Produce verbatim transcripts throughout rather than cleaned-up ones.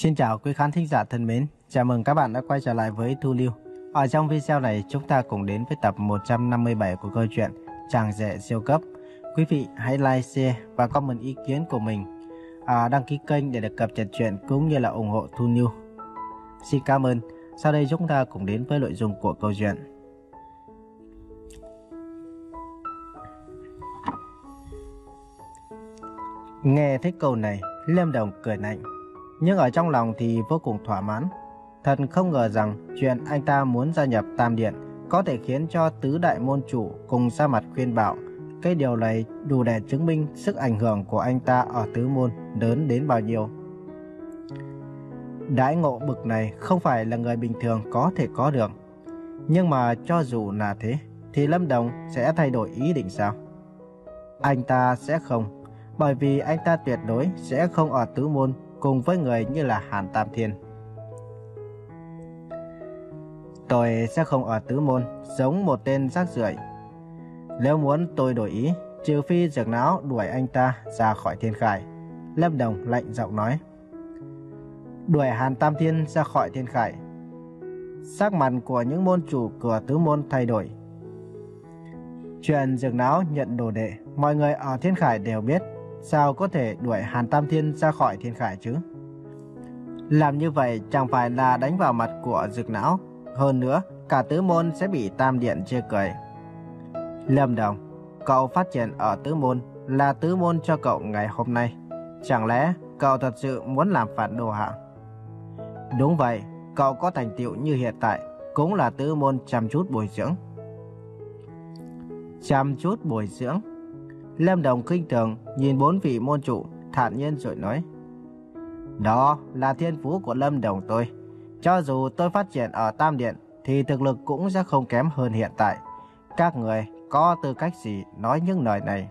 Xin chào quý khán thính giả thân mến, chào mừng các bạn đã quay trở lại với Thu Lưu. Ở trong video này chúng ta cùng đến với tập một trăm năm mươi bảy của câu chuyện Chàng rể siêu cấp. Quý vị hãy like, share và comment ý kiến của mình, à, đăng ký kênh để được cập nhật chuyện cũng như là ủng hộ Thu Lưu. Xin cảm ơn. Sau đây chúng ta cùng đến với nội dung của câu chuyện. Nghe thấy câu này, Lâm Đồng cười lạnh, nhưng ở trong lòng thì vô cùng thỏa mãn. Thật không ngờ rằng chuyện anh ta muốn gia nhập Tam Điện có thể khiến cho tứ đại môn chủ cùng ra mặt khuyên bảo. Cái điều này đủ để chứng minh sức ảnh hưởng của anh ta ở tứ môn lớn đến bao nhiêu. Đãi ngộ bực này không phải là người bình thường có thể có được. Nhưng mà cho dù là thế, thì Lâm Đồng sẽ thay đổi ý định sao? Anh ta sẽ không, bởi vì anh ta tuyệt đối sẽ không ở tứ môn cùng với người như là Hàn Tam Thiên. Tôi sẽ không ở tứ môn giống một tên rác rưởi. Nếu muốn tôi đổi ý, trừ phi Dược Lão đuổi anh ta ra khỏi Thiên Khải. Lâm Đồng lạnh giọng nói. Đuổi Hàn Tam Thiên ra khỏi Thiên Khải. Sắc mặt của những môn chủ của tứ môn thay đổi. Chuyện Dược Lão nhận đồ đệ, mọi người ở Thiên Khải đều biết. Sao có thể đuổi Hàn Tam Thiên ra khỏi Thiên Khải chứ? Làm như vậy chẳng phải là đánh vào mặt của Dược Lão. Hơn nữa, cả tứ môn sẽ bị Tam Điện chê cười. Lâm Đồng, cậu phát triển ở tứ môn là tứ môn cho cậu ngày hôm nay. Chẳng lẽ cậu thật sự muốn làm phản đồ hả? Đúng vậy, cậu có thành tựu như hiện tại cũng là tứ môn chăm chút bồi dưỡng. Chăm chút bồi dưỡng? Lâm Đồng khinh thường nhìn bốn vị môn chủ, thản nhiên rồi nói. Đó là thiên phú của Lâm Đồng tôi. Cho dù tôi phát triển ở Tam Điện thì thực lực cũng sẽ không kém hơn hiện tại. Các người có tư cách gì nói những lời này?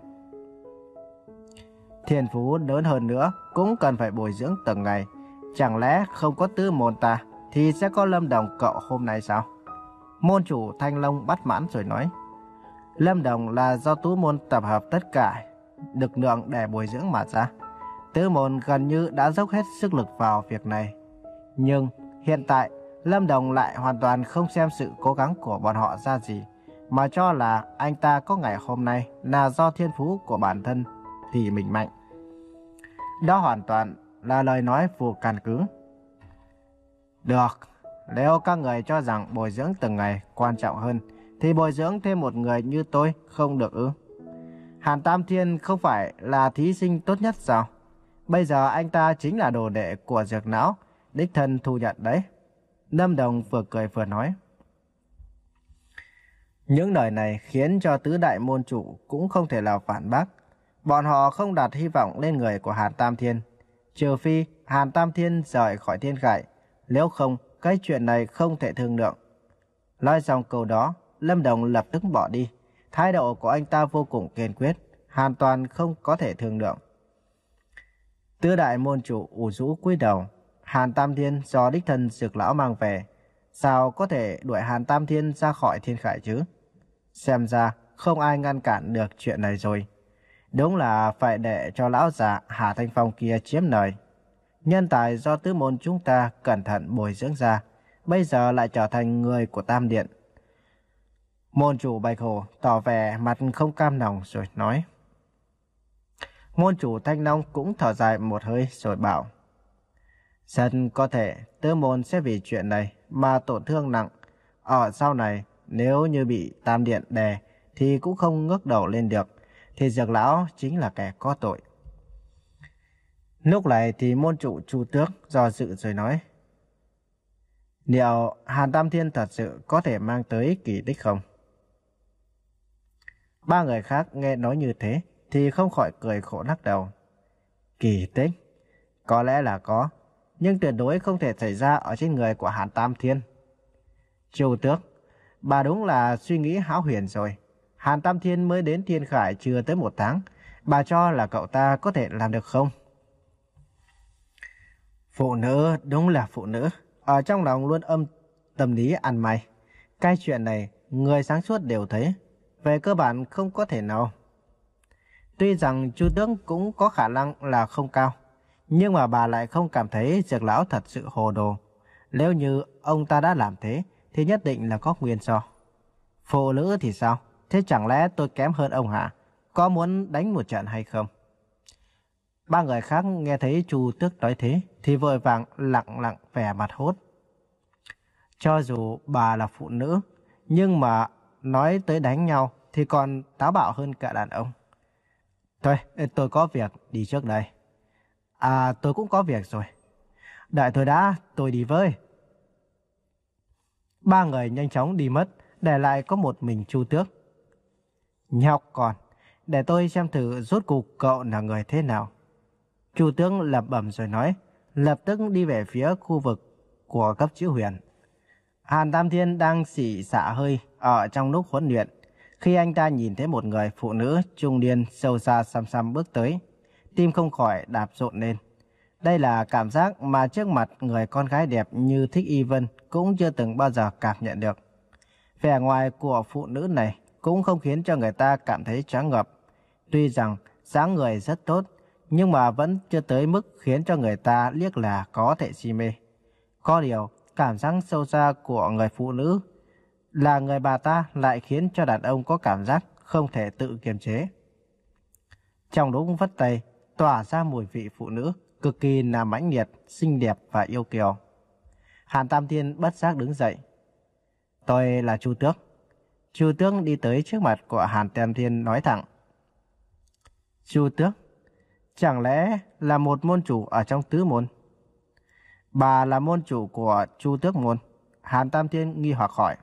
Thiên phú lớn hơn nữa cũng cần phải bồi dưỡng từng ngày. Chẳng lẽ không có tứ môn ta thì sẽ có Lâm Đồng cậu hôm nay sao? Môn chủ Thanh Long bất mãn rồi nói. Lâm Đồng là do tứ môn tập hợp tất cả lực lượng để bồi dưỡng mà ra. Tứ môn gần như đã dốc hết sức lực vào việc này. Nhưng hiện tại Lâm Đồng lại hoàn toàn không xem sự cố gắng của bọn họ ra gì, mà cho là anh ta có ngày hôm nay là do thiên phú của bản thân thì mình mạnh. Đó hoàn toàn là lời nói vô căn cứ. Được, nếu các người cho rằng bồi dưỡng từng ngày quan trọng hơn thì bồi dưỡng thêm một người như tôi không được ư? Hàn Tam Thiên không phải là thí sinh tốt nhất sao? Bây giờ anh ta chính là đồ đệ của Dược Lão, đích thân thu nhận đấy. Lâm Đồng vừa cười vừa nói. Những lời này khiến cho tứ đại môn chủ cũng không thể nào phản bác. Bọn họ không đặt hy vọng lên người của Hàn Tam Thiên, trừ phi Hàn Tam Thiên rời khỏi Thiên Khải. Nếu không, cái chuyện này không thể thương lượng. Nói xong câu đó, Lâm Đồng lập tức bỏ đi. Thái độ của anh ta vô cùng kiên quyết, hoàn toàn không có thể thương lượng. Tứ đại môn chủ ủ rũ cúi đầu. Hàn Tam Thiên do đích thân Dược Lão mang về, sao có thể đuổi Hàn Tam Thiên ra khỏi Thiên Khải chứ? Xem ra không ai ngăn cản được chuyện này rồi. Đúng là phải để cho lão già Hà Thanh Phong kia chiếm lời. Nhân tài do tứ môn chúng ta cẩn thận bồi dưỡng ra, bây giờ lại trở thành người của Tam Điện. Môn chủ Bạch Hồ tỏ vẻ mặt không cam lòng rồi nói. Môn chủ Thanh Long cũng thở dài một hơi rồi bảo. Rất có thể tứ môn sẽ vì chuyện này mà tổn thương nặng. Ở sau này nếu như bị Tam Điện đè thì cũng không ngước đầu lên được, thì Dược Lão chính là kẻ có tội. Lúc này thì môn chủ Chu Tước do dự rồi nói. Liệu Hàn Tam Thiên thật sự có thể mang tới kỳ tích không? Ba người khác nghe nói như thế thì không khỏi cười khổ lắc đầu. Kỳ tích? Có lẽ là có, nhưng tuyệt đối không thể xảy ra ở trên người của Hàn Tam Thiên. Chu Tước, bà đúng là suy nghĩ hão huyền rồi. Hàn Tam Thiên mới đến Thiên Khải chưa tới một tháng, bà cho là cậu ta có thể làm được không? Phụ nữ đúng là phụ nữ, ở trong lòng luôn âm tâm lý ăn mày. Cái chuyện này người sáng suốt đều thấy, về cơ bản không có thể nào. Tuy rằng Chu Tước cũng có khả năng là không cao, Nhưng mà bà lại không cảm thấy Dược lão thật sự hồ đồ. Nếu như ông ta đã làm thế thì nhất định là có nguyên do. Phụ nữ thì sao? Thế chẳng lẽ tôi kém hơn ông hả? Có muốn đánh một trận hay không? Ba người khác nghe thấy Chu Tước nói thế thì vội vàng lặng lặng vẻ mặt hốt. Cho dù bà là phụ nữ, nhưng mà nói tới đánh nhau thì còn táo bạo hơn cả đàn ông. Thôi, tôi có việc đi trước đây. À, tôi cũng có việc rồi. Đợi tôi đã, tôi đi với. Ba người nhanh chóng đi mất, để lại có một mình Chu Tước. Nhóc con, để tôi xem thử rốt cuộc cậu là người thế nào. Chu Tước lẩm bẩm rồi nói, lập tức đi về phía khu vực của cấp chữ huyền. Hàn Tam Thiên đang xỉ xả hơi ở trong lúc huấn luyện, khi anh ta nhìn thấy một người phụ nữ trung niên sâu xa xăm xăm bước tới, tim không khỏi đạp rộn lên. Đây là cảm giác mà trước mặt người con gái đẹp như Thích Y Vân cũng chưa từng bao giờ cảm nhận được. Vẻ ngoài của phụ nữ này cũng không khiến cho người ta cảm thấy choáng ngợp. Tuy rằng dáng người rất tốt, nhưng mà vẫn chưa tới mức khiến cho người ta liếc là có thể si mê. Có điều, cảm giác sâu xa của người phụ nữ là người bà ta lại khiến cho đàn ông có cảm giác không thể tự kiềm chế. Trong lúc vất tay, tỏa ra mùi vị phụ nữ cực kỳ là mãnh liệt, xinh đẹp và yêu kiều. Hàn Tam Thiên bất giác đứng dậy. Tôi là Chu Tước. Chu Tước đi tới trước mặt của Hàn Tam Thiên nói thẳng. Chu Tước, chẳng lẽ là một môn chủ ở trong tứ môn? Bà là môn chủ của Chu Tước môn. Hàn Tam Thiên nghi hoặc hỏi.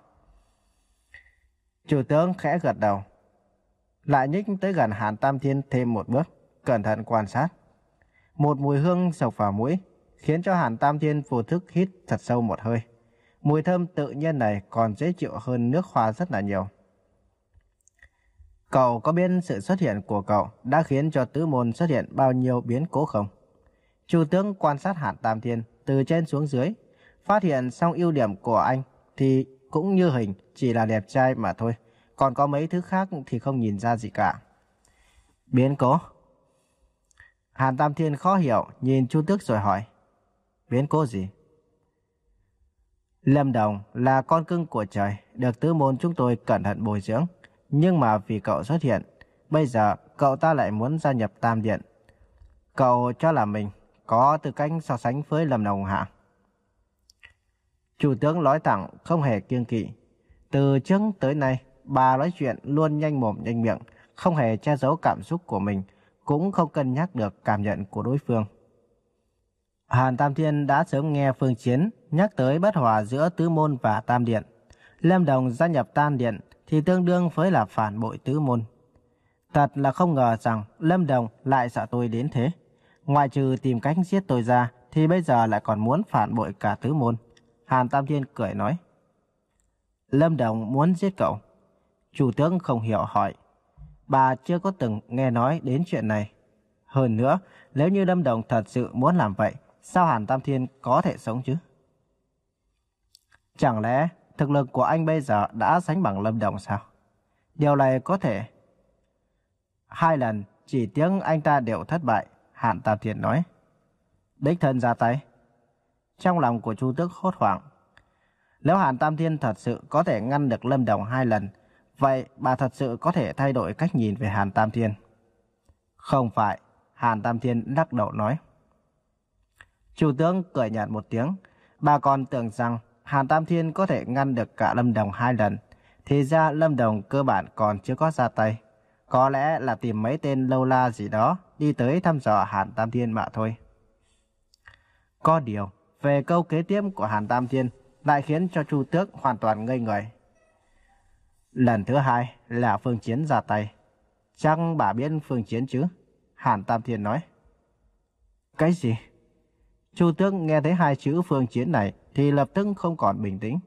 Chu Tước khẽ gật đầu, lại nhích tới gần Hàn Tam Thiên thêm một bước, cẩn thận quan sát. Một mùi hương sộc vào mũi, khiến cho Hàn Tam Thiên vô thức hít thật sâu một hơi. Mùi thơm tự nhiên này còn dễ chịu hơn nước hoa rất là nhiều. Cậu có biết sự xuất hiện của cậu đã khiến cho tứ môn xuất hiện bao nhiêu biến cố không? Chu Tướng quan sát Hàn Tam Thiên từ trên xuống dưới, phát hiện xong ưu điểm của anh thì cũng như hình chỉ là đẹp trai mà thôi, còn có mấy thứ khác thì không nhìn ra gì cả. Biến cố? Hàn Tam Thiên khó hiểu nhìn Chu Tước rồi hỏi. Biến cố gì? Lâm Đồng là con cưng của trời, được tứ môn chúng tôi cẩn thận bồi dưỡng. Nhưng mà vì cậu xuất hiện, bây giờ cậu ta lại muốn gia nhập Tam Điện. Cậu cho là mình có tư cách so sánh với Lâm Đồng hả? Chủ tướng nói thẳng không hề kiêng kỵ. Từ trước tới nay, bà nói chuyện luôn nhanh mồm nhanh miệng, không hề che giấu cảm xúc của mình, cũng không cân nhắc được cảm nhận của đối phương. Hàn Tam Thiên đã sớm nghe Phương Chiến nhắc tới bất hòa giữa tứ môn và Tam Điện. Lâm Đồng gia nhập Tam Điện thì tương đương với là phản bội tứ môn. Thật là không ngờ rằng Lâm Đồng lại sợ tôi đến thế. Ngoại trừ tìm cách giết tôi ra thì bây giờ lại còn muốn phản bội cả tứ môn. Hàn Tam Thiên cười nói. Lâm Đồng muốn giết cậu? Chủ tướng không hiểu hỏi. Bà chưa có từng nghe nói đến chuyện này. Hơn nữa, nếu như Lâm Đồng thật sự muốn làm vậy, sao Hàn Tam Thiên có thể sống chứ? Chẳng lẽ thực lực của anh bây giờ đã sánh bằng Lâm Đồng sao? Điều này có thể. Hai lần chỉ tiếng anh ta đều thất bại, Hàn Tam Thiên nói. Đích thân ra tay. Trong lòng của Chu Tước hốt hoảng. Nếu Hàn Tam Thiên thật sự có thể ngăn được Lâm Đồng hai lần, vậy bà thật sự có thể thay đổi cách nhìn về Hàn Tam Thiên. Không phải, Hàn Tam Thiên lắc đầu nói. Chủ tướng cười nhạt một tiếng. Bà còn tưởng rằng Hàn Tam Thiên có thể ngăn được cả Lâm Đồng hai lần. Thì ra Lâm Đồng cơ bản còn chưa có ra tay. Có lẽ là tìm mấy tên lâu la gì đó đi tới thăm dò Hàn Tam Thiên mà thôi. Có điều, về câu kế tiếp của Hàn Tam Thiên lại khiến cho Chu Tước hoàn toàn ngây người. Lần thứ hai là Phương Chiến ra tay. Chắc bà biết Phương Chiến chứ? Hàn Tam Thiên nói. Cái gì? Chu Tước nghe thấy hai chữ Phương Chiến này thì lập tức không còn bình tĩnh.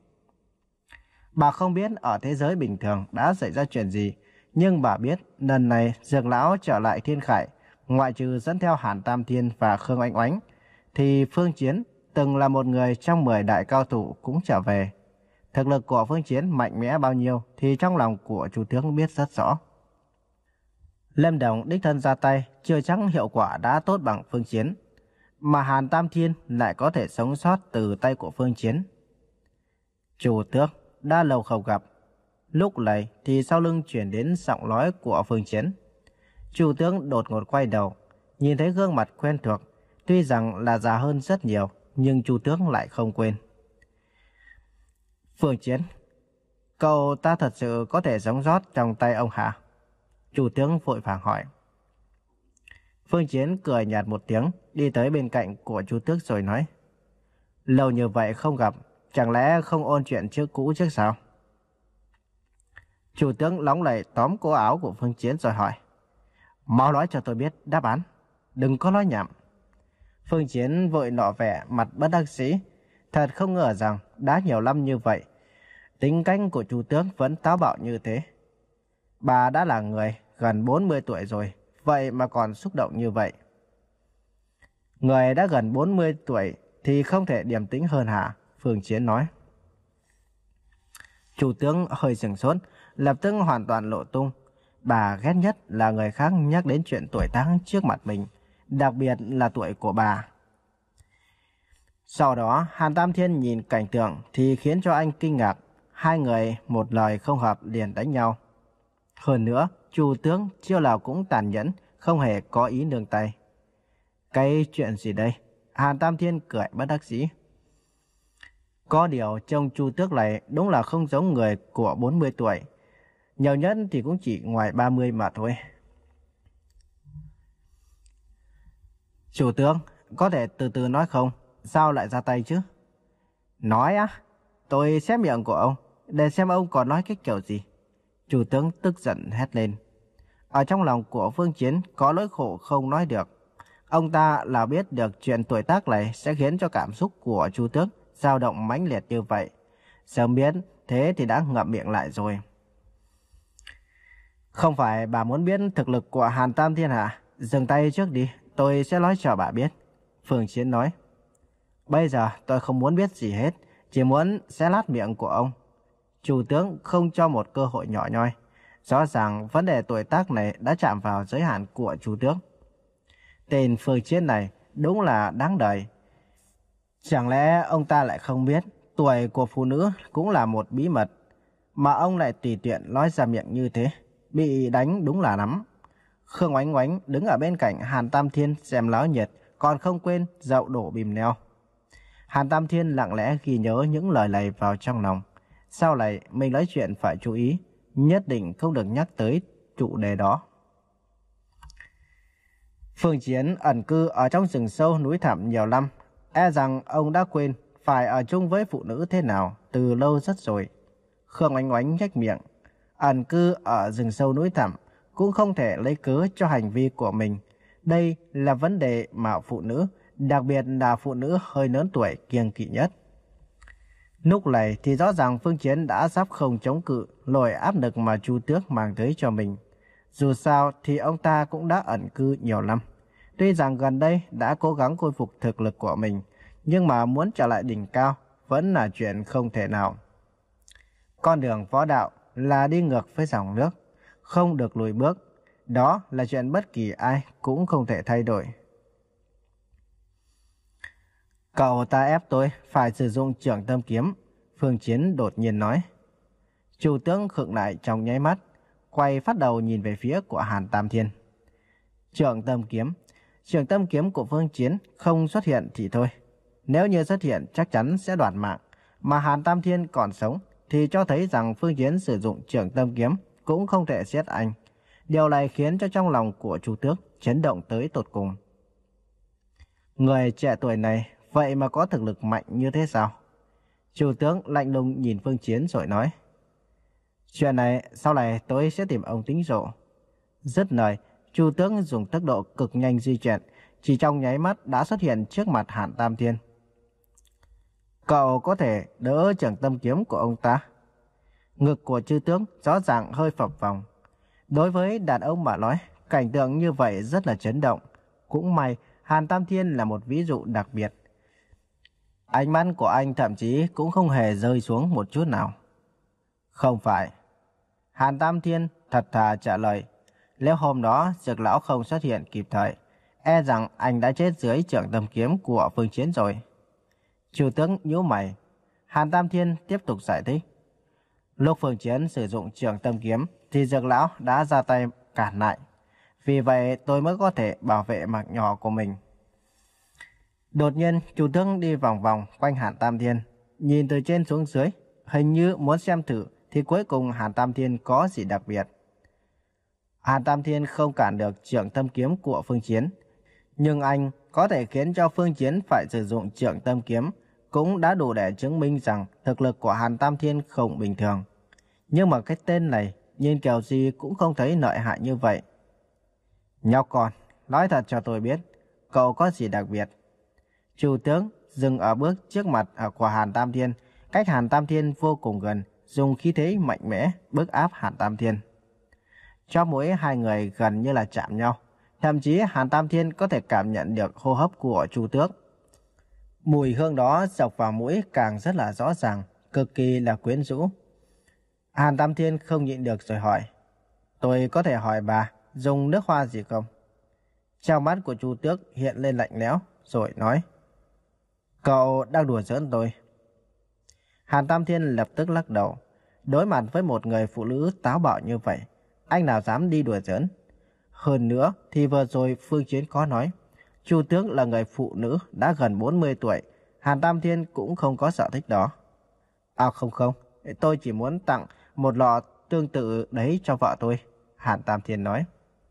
Bà không biết ở thế giới bình thường đã xảy ra chuyện gì, nhưng bà biết lần này Dược Lão trở lại Thiên Khải, ngoại trừ dẫn theo Hàn Tam Thiên và Khương Oanh Oánh, thì Phương Chiến từng là một người trong mười đại cao thủ cũng trở về. Thực lực của Phương Chiến mạnh mẽ bao nhiêu thì trong lòng của Chu Tước biết rất rõ. Lâm Đồng đích thân ra tay chưa chắc hiệu quả đã tốt bằng Phương Chiến. mà Hàn Tam Thiên lại có thể sống sót từ tay của Phương Chiến. Chủ tước, đã lâu không gặp. Lúc này thì sau lưng chuyển đến giọng nói của Phương Chiến. Chủ tướng đột ngột quay đầu, nhìn thấy gương mặt quen thuộc, tuy rằng là già hơn rất nhiều, nhưng chủ tướng lại không quên. Phương Chiến, cậu ta thật sự có thể sống sót trong tay ông hả? Chủ tướng vội vàng hỏi. Phương Chiến cười nhạt một tiếng, đi tới bên cạnh của chủ tước rồi nói. Lâu như vậy không gặp, chẳng lẽ không ôn chuyện trước cũ trước sao? Chủ tướng lóng lẩy tóm cổ áo của Phương Chiến rồi hỏi. Mau nói cho tôi biết đáp án, đừng có nói nhảm. Phương Chiến vội nọ vẻ mặt bất đắc dĩ, thật không ngờ rằng đã nhiều năm như vậy, tính cách của chủ tướng vẫn táo bạo như thế. Bà đã là người gần bốn mươi tuổi rồi, vậy mà còn xúc động như vậy. Người đã gần bốn mươi tuổi thì không thể điềm tĩnh hơn hả? Phương Chiến nói. Chủ tướng hơi sửng sốt, lập tức hoàn toàn lộ tung. Bà ghét nhất là người khác nhắc đến chuyện tuổi tác trước mặt mình, đặc biệt là tuổi của bà. Sau đó, Hàn Tam Thiên nhìn cảnh tượng thì khiến cho anh kinh ngạc. Hai người một lời không hợp liền đánh nhau. Hơn nữa, chủ tướng chiêu nào cũng tàn nhẫn, không hề có ý nương tay. Cái chuyện gì đây? Hàn Tam Thiên cười bất đắc dĩ. Có điều trông Chu Tước này đúng là không giống người của bốn mươi tuổi. Nhiều nhất thì cũng chỉ ngoài ba mươi mà thôi. Chủ tướng, có thể từ từ nói không? Sao lại ra tay chứ? Nói á? Tôi xé miệng của ông, để xem ông còn nói cái kiểu gì. Chủ tướng tức giận hét lên. Ở trong lòng của Phương Chiến có nỗi khổ không nói được. Ông ta là biết được chuyện tuổi tác này sẽ khiến cho cảm xúc của Chu Tước dao động mãnh liệt như vậy. Sớm biết thế thì đã ngậm miệng lại rồi. Không phải bà muốn biết thực lực của Hàn Tam Thiên hả? Dừng tay trước đi, tôi sẽ nói cho bà biết. Phương Chiến nói. Bây giờ tôi không muốn biết gì hết, chỉ muốn xé lát miệng của ông. Chủ tướng không cho một cơ hội nhỏ nhoi. Rõ ràng vấn đề tuổi tác này đã chạm vào giới hạn của chủ tướng. Tên Phương Chiến này đúng là đáng đời. Chẳng lẽ ông ta lại không biết tuổi của phụ nữ cũng là một bí mật, mà ông lại tùy tiện nói ra miệng như thế, bị đánh đúng là lắm. Khương Oánh Oánh đứng ở bên cạnh Hàn Tam Thiên xem náo nhiệt, còn không quên dậu đổ bìm neo. Hàn Tam Thiên lặng lẽ ghi nhớ những lời này vào trong lòng. Sau này mình nói chuyện phải chú ý, nhất định không được nhắc tới chủ đề đó. Phương Chiến ẩn cư ở trong rừng sâu núi thẳm nhiều năm, e rằng ông đã quên phải ở chung với phụ nữ thế nào từ lâu rất rồi. Khương Oánh Oánh nhếch miệng. Ẩn cư ở rừng sâu núi thẳm cũng không thể lấy cớ cho hành vi của mình. Đây là vấn đề mà phụ nữ, đặc biệt là phụ nữ hơi lớn tuổi kiêng kỵ nhất. Lúc này thì rõ ràng Phương Chiến đã sắp không chống cự nổi áp lực mà Chu Tước mang tới cho mình. Dù sao thì ông ta cũng đã ẩn cư nhiều năm. Tuy rằng gần đây đã cố gắng khôi phục thực lực của mình, nhưng mà muốn trở lại đỉnh cao vẫn là chuyện không thể nào. Con đường võ đạo là đi ngược với dòng nước, không được lùi bước. Đó là chuyện bất kỳ ai cũng không thể thay đổi. Cậu ta ép tôi phải sử dụng Trưởng Tâm Kiếm, Phương Chiến đột nhiên nói. Chủ tướng khựng lại trong nháy mắt, quay phát đầu nhìn về phía của Hàn Tam Thiên. Trưởng Tâm Kiếm, Trưởng Tâm Kiếm của Phương Chiến không xuất hiện thì thôi. Nếu như xuất hiện chắc chắn sẽ đoạt mạng, mà Hàn Tam Thiên còn sống thì cho thấy rằng Phương Chiến sử dụng Trưởng Tâm Kiếm cũng không thể giết anh. Điều này khiến cho trong lòng của Chu Tước chấn động tới tột cùng. Người trẻ tuổi này vậy mà có thực lực mạnh như thế sao? Chủ tướng lạnh lùng nhìn Phương Chiến rồi nói. Chuyện này sau này tôi sẽ tìm ông tính sổ. Dứt lời, Chu tướng dùng tốc độ cực nhanh di chuyển, chỉ trong nháy mắt đã xuất hiện trước mặt Hàn Tam Thiên. Cậu có thể đỡ Trưởng Tâm Kiếm của ông ta? Ngực của chư tướng rõ ràng hơi phập phồng. Đối với đàn ông mà nói, cảnh tượng như vậy rất là chấn động. Cũng may Hàn Tam Thiên là một ví dụ đặc biệt. Ánh mắt của anh thậm chí cũng không hề rơi xuống một chút nào. Không phải. Hàn Tam Thiên thật thà trả lời. Nếu hôm đó Dược lão không xuất hiện kịp thời, E rằng anh đã chết dưới trường tâm kiếm của Phương Chiến rồi. Chu Tước nhíu mày. Hàn Tam Thiên tiếp tục giải thích. Lúc Phương Chiến sử dụng trường tâm kiếm thì Dược lão đã ra tay cản lại. Vì vậy tôi mới có thể bảo vệ mạng nhỏ của mình. Đột nhiên Chu Tước đi vòng vòng quanh Hàn Tam Thiên, nhìn từ trên xuống dưới, hình như muốn xem thử thì cuối cùng Hàn Tam Thiên có gì đặc biệt. Hàn Tam Thiên không cản được trường tâm kiếm của Phương Chiến, nhưng anh có thể khiến cho Phương Chiến phải sử dụng trường tâm kiếm cũng đã đủ để chứng minh rằng thực lực của Hàn Tam Thiên không bình thường. Nhưng mà cái tên này nhìn kiểu gì cũng không thấy lợi hại như vậy. Nhóc con, nói thật cho tôi biết, cậu có gì đặc biệt? Chu Tướng dừng ở bước trước mặt của Hàn Tam Thiên, cách Hàn Tam Thiên vô cùng gần, dùng khí thế mạnh mẽ bức áp Hàn Tam Thiên. Cho mỗi hai người gần như là chạm nhau, thậm chí Hàn Tam Thiên có thể cảm nhận được hô hấp của Chu Tước. Mùi hương đó dọc vào mũi càng rất là rõ ràng, cực kỳ là quyến rũ. Hàn Tam Thiên không nhịn được rồi hỏi, tôi có thể hỏi bà dùng nước hoa gì không? Trong mắt của Chu Tước hiện lên lạnh lẽo, rồi nói, cậu đang đùa giỡn tôi. Hàn Tam Thiên lập tức lắc đầu. Đối mặt với một người phụ nữ táo bạo như vậy, anh nào dám đi đùa giỡn? Hơn nữa thì vừa rồi Phương Chiến có nói, Chu Tước là người phụ nữ đã gần bốn mươi tuổi, Hàn Tam Thiên cũng không có sở thích đó. À không không, tôi chỉ muốn tặng một lọ tương tự đấy cho vợ tôi, Hàn Tam Thiên nói.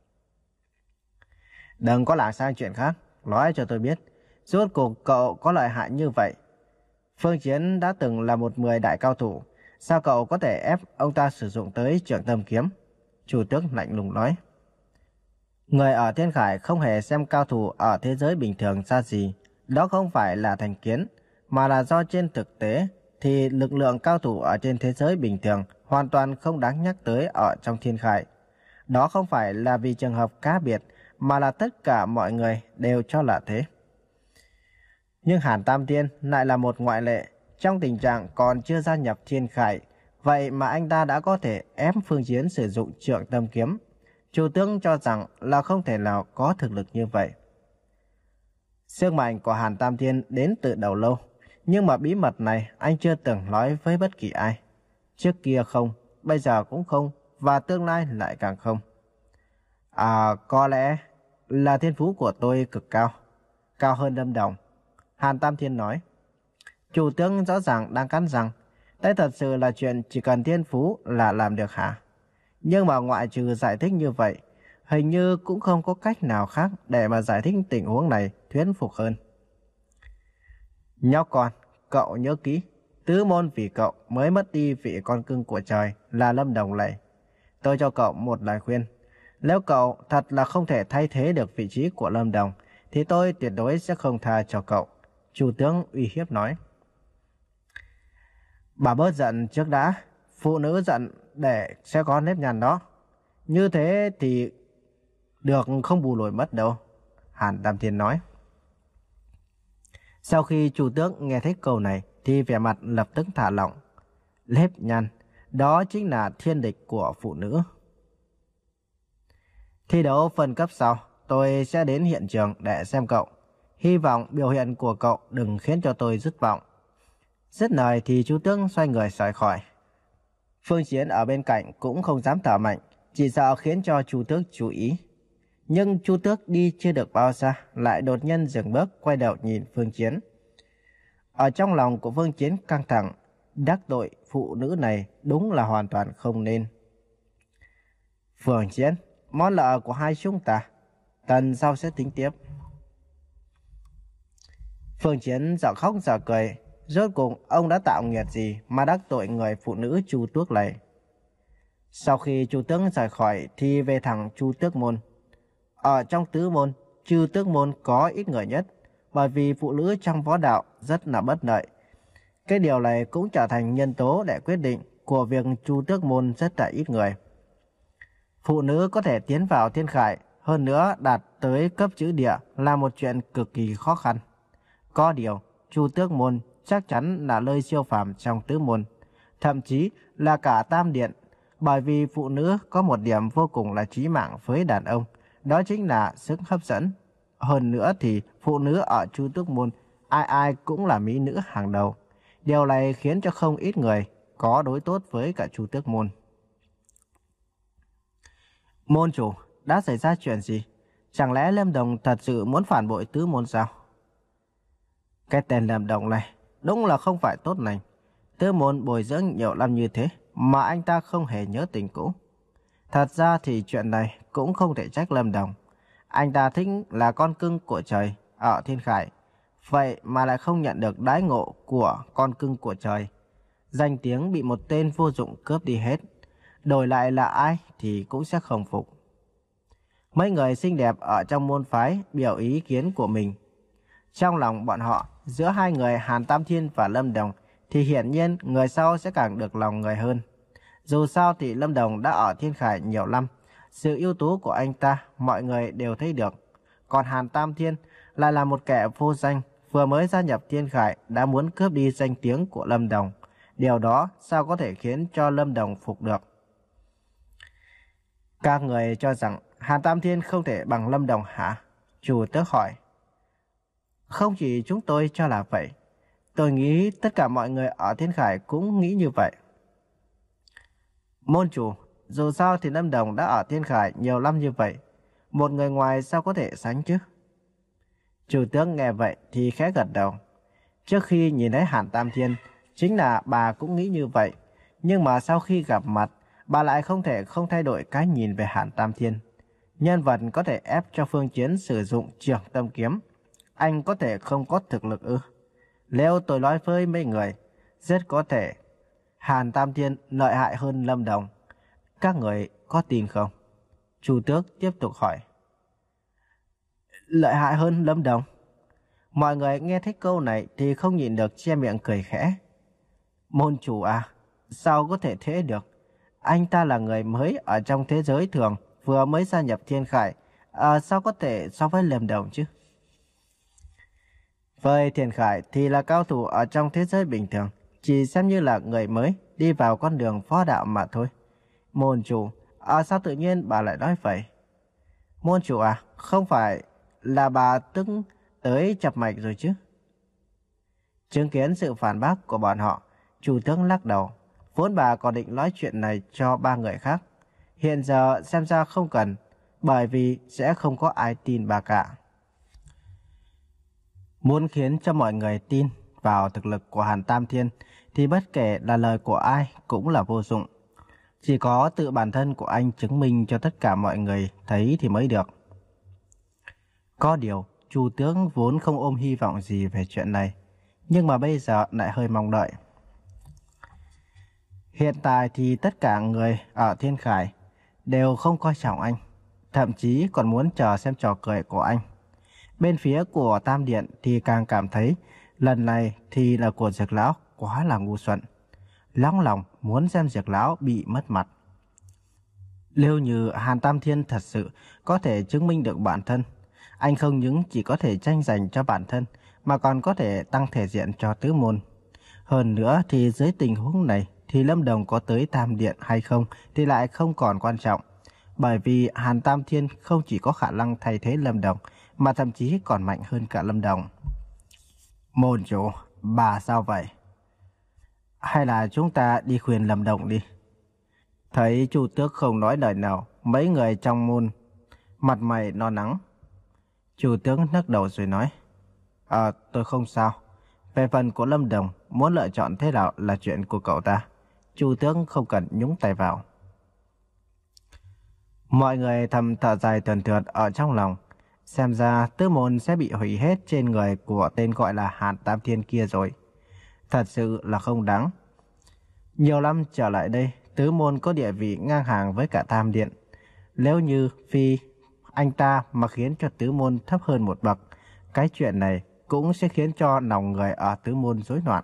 Đừng có lảng sang chuyện khác, nói cho tôi biết, rốt cuộc cậu có lợi hại như vậy. Phương Chiến đã từng là một mười đại cao thủ, sao cậu có thể ép ông ta sử dụng tới trường tâm kiếm? Chu Tước lạnh lùng nói. Người ở Thiên Khải không hề xem cao thủ ở thế giới bình thường ra gì. Đó không phải là thành kiến, mà là do trên thực tế thì lực lượng cao thủ ở trên thế giới bình thường hoàn toàn không đáng nhắc tới ở trong Thiên Khải. Đó không phải là vì trường hợp cá biệt, mà là tất cả mọi người đều cho là thế. Nhưng Hàn Tam Thiên lại là một ngoại lệ, trong tình trạng còn chưa gia nhập Thiên Khải, vậy mà anh ta đã có thể ép Phương Chiến sử dụng trượng tâm kiếm. Chu Tướng cho rằng là không thể nào có thực lực như vậy. Sức mạnh của Hàn Tam Thiên đến từ đầu lâu, nhưng mà bí mật này anh chưa từng nói với bất kỳ ai. Trước kia không, bây giờ cũng không, và tương lai lại càng không. À, có lẽ là thiên phú của tôi cực cao, cao hơn Lâm Đồng, Hàn Tam Thiên nói. Chủ tướng rõ ràng đang cắn răng, đây thật sự là chuyện chỉ cần thiên phú là làm được hả? Nhưng mà ngoại trừ giải thích như vậy, hình như cũng không có cách nào khác để mà giải thích tình huống này thuyết phục hơn. Nhóc con, cậu nhớ kỹ, tứ môn vì cậu mới mất đi vị con cưng của trời là Lâm Đồng Lệ. Tôi cho cậu một lời khuyên, nếu cậu thật là không thể thay thế được vị trí của Lâm Đồng, thì tôi tuyệt đối sẽ không tha cho cậu, Chủ tướng uy hiếp nói. Bà bớt giận trước đã, phụ nữ giận để sẽ có nếp nhăn đó. Như thế thì được không bù lỗi mất đâu, Hàn Tam Thiên nói. Sau khi chủ tướng nghe thấy câu này thì vẻ mặt lập tức thả lỏng. Nếp nhăn, đó chính là thiên địch của phụ nữ. Thi đấu phân cấp sau, tôi sẽ đến hiện trường để xem cậu. Hy vọng biểu hiện của cậu đừng khiến cho tôi thất vọng. Dứt lời thì chú tướng xoay người rời khỏi. Phương Chiến ở bên cạnh cũng không dám thở mạnh, chỉ sợ khiến cho Chu Tước chú ý. Nhưng Chu Tước đi chưa được bao xa, lại đột nhiên dừng bước quay đầu nhìn Phương Chiến. Ở trong lòng của Phương Chiến căng thẳng, đắc tội phụ nữ này đúng là hoàn toàn không nên. Phương Chiến, món nợ của hai chúng ta, tuần sau sẽ tính tiếp. Phương Chiến dở khóc dở cười, rốt cuộc ông đã tạo nghiệp gì mà đắc tội người phụ nữ Chu Tước này. Sau khi Chu Tước rời khỏi thì về thẳng Chu Tước môn. Ở trong tứ môn, Chu Tước môn có ít người nhất, bởi vì phụ nữ trong võ đạo rất là bất lợi. Cái điều này cũng trở thành nhân tố để quyết định của việc Chu Tước môn rất là ít người. Phụ nữ có thể tiến vào Thiên Khải, hơn nữa đạt tới cấp chữ địa là một chuyện cực kỳ khó khăn. Có điều, Chu Tước môn chắc chắn là nơi siêu phàm trong tứ môn, thậm chí là cả tam điện, bởi vì phụ nữ có một điểm vô cùng là chí mạng với đàn ông, đó chính là sức hấp dẫn. Hơn nữa thì phụ nữ ở Chu Tước Môn ai ai cũng là mỹ nữ hàng đầu. Điều này khiến cho không ít người có đối tốt với cả Chu Tước Môn. Môn chủ, đã xảy ra chuyện gì? Chẳng lẽ Lâm Đồng thật sự muốn phản bội tứ môn sao? Cái tên Lâm Đồng này đúng là không phải tốt lành. Tứ môn bồi dưỡng nhiều năm như thế mà anh ta không hề nhớ tình cũ. Thật ra thì chuyện này cũng không thể trách Lâm Đồng. Anh ta thích là con cưng của trời ở Thiên Khải, vậy mà lại không nhận được đãi ngộ của con cưng của trời. Danh tiếng bị một tên vô dụng cướp đi hết. Đổi lại là ai thì cũng sẽ không phục. Mấy người xinh đẹp ở trong môn phái biểu ý kiến của mình. Trong lòng bọn họ, giữa hai người Hàn Tam Thiên và Lâm Đồng thì hiển nhiên người sau sẽ càng được lòng người hơn. Dù sao thì Lâm Đồng đã ở Thiên Khải nhiều năm, sự ưu tú của anh ta mọi người đều thấy được. Còn Hàn Tam Thiên lại là một kẻ vô danh, vừa mới gia nhập Thiên Khải đã muốn cướp đi danh tiếng của Lâm Đồng. Điều đó sao có thể khiến cho Lâm Đồng phục được? Các người cho rằng Hàn Tam Thiên không thể bằng Lâm Đồng hả? Chủ tước hỏi. Không chỉ chúng tôi cho là vậy. Tôi nghĩ tất cả mọi người ở Thiên Khải cũng nghĩ như vậy. Môn chủ, dù sao thì Lâm Đồng đã ở Thiên Khải nhiều năm như vậy. Một người ngoài sao có thể sánh chứ? Chủ tước nghe vậy thì khẽ gật đầu. Trước khi nhìn thấy Hàn Tam Thiên, chính là bà cũng nghĩ như vậy. Nhưng mà sau khi gặp mặt, bà lại không thể không thay đổi cái nhìn về Hàn Tam Thiên. Nhân vật có thể ép cho Phương Chiến sử dụng Trường Tâm Kiếm. Anh có thể không có thực lực ư? Nếu tôi nói với mấy người, rất có thể Hàn Tam Thiên lợi hại hơn Lâm Đồng. Các người có tin không? Chủ tước tiếp tục hỏi. Lợi hại hơn Lâm Đồng? Mọi người nghe thấy câu này thì không nhịn được che miệng cười khẽ. Môn chủ à, sao có thể thế được? Anh ta là người mới ở trong thế giới thường, vừa mới gia nhập Thiên Khải, à, sao có thể so với Lâm Đồng chứ? Với Thiên Khải thì là cao thủ ở trong thế giới bình thường, chỉ xem như là người mới đi vào con đường võ đạo mà thôi. Môn chủ, à, sao tự nhiên bà lại nói vậy? Môn chủ à, không phải là bà tức tới chập mạch rồi chứ? Chứng kiến sự phản bác của bọn họ, chủ tướng lắc đầu. Vốn bà còn định nói chuyện này cho ba người khác. Hiện giờ xem ra không cần, bởi vì sẽ không có ai tin bà cả. Muốn khiến cho mọi người tin vào thực lực của Hàn Tam Thiên thì bất kể là lời của ai cũng là vô dụng. Chỉ có tự bản thân của anh chứng minh cho tất cả mọi người thấy thì mới được. Có điều, chủ tướng vốn không ôm hy vọng gì về chuyện này, nhưng mà bây giờ lại hơi mong đợi. Hiện tại thì tất cả người ở Thiên Khải đều không coi trọng anh, thậm chí còn muốn chờ xem trò cười của anh. Bên phía của Tam Điện thì càng cảm thấy lần này thì là của Dược Lão quá là ngu xuẩn. Nóng lòng muốn xem Dược Lão bị mất mặt. Nếu như Hàn Tam Thiên thật sự có thể chứng minh được bản thân, anh không những chỉ có thể tranh giành cho bản thân mà còn có thể tăng thể diện cho tứ môn. Hơn nữa thì dưới tình huống này thì Lâm Đồng có tới Tam Điện hay không thì lại không còn quan trọng. Bởi vì Hàn Tam Thiên không chỉ có khả năng thay thế Lâm Đồng mà thậm chí còn mạnh hơn cả Lâm Đồng. Môn chủ, bà sao vậy? Hay là chúng ta đi khuyên Lâm Đồng đi? Thấy chủ tước không nói lời nào, mấy người trong môn mặt mày no nắng. Chủ tướng nấc đầu rồi nói. À, tôi không sao. Về phần của Lâm Đồng, muốn lựa chọn thế nào là chuyện của cậu ta. Chủ tướng không cần nhúng tay vào. Mọi người thầm thở dài tuần thượt ở trong lòng. Xem ra tứ môn sẽ bị hủy hết trên người của tên gọi là Hàn Tam Thiên kia rồi. Thật sự là không đáng. Nhiều năm trở lại đây, tứ môn có địa vị ngang hàng với cả Tam Điện. Nếu như phi anh ta mà khiến cho tứ môn thấp hơn một bậc, cái chuyện này cũng sẽ khiến cho lòng người ở tứ môn rối loạn.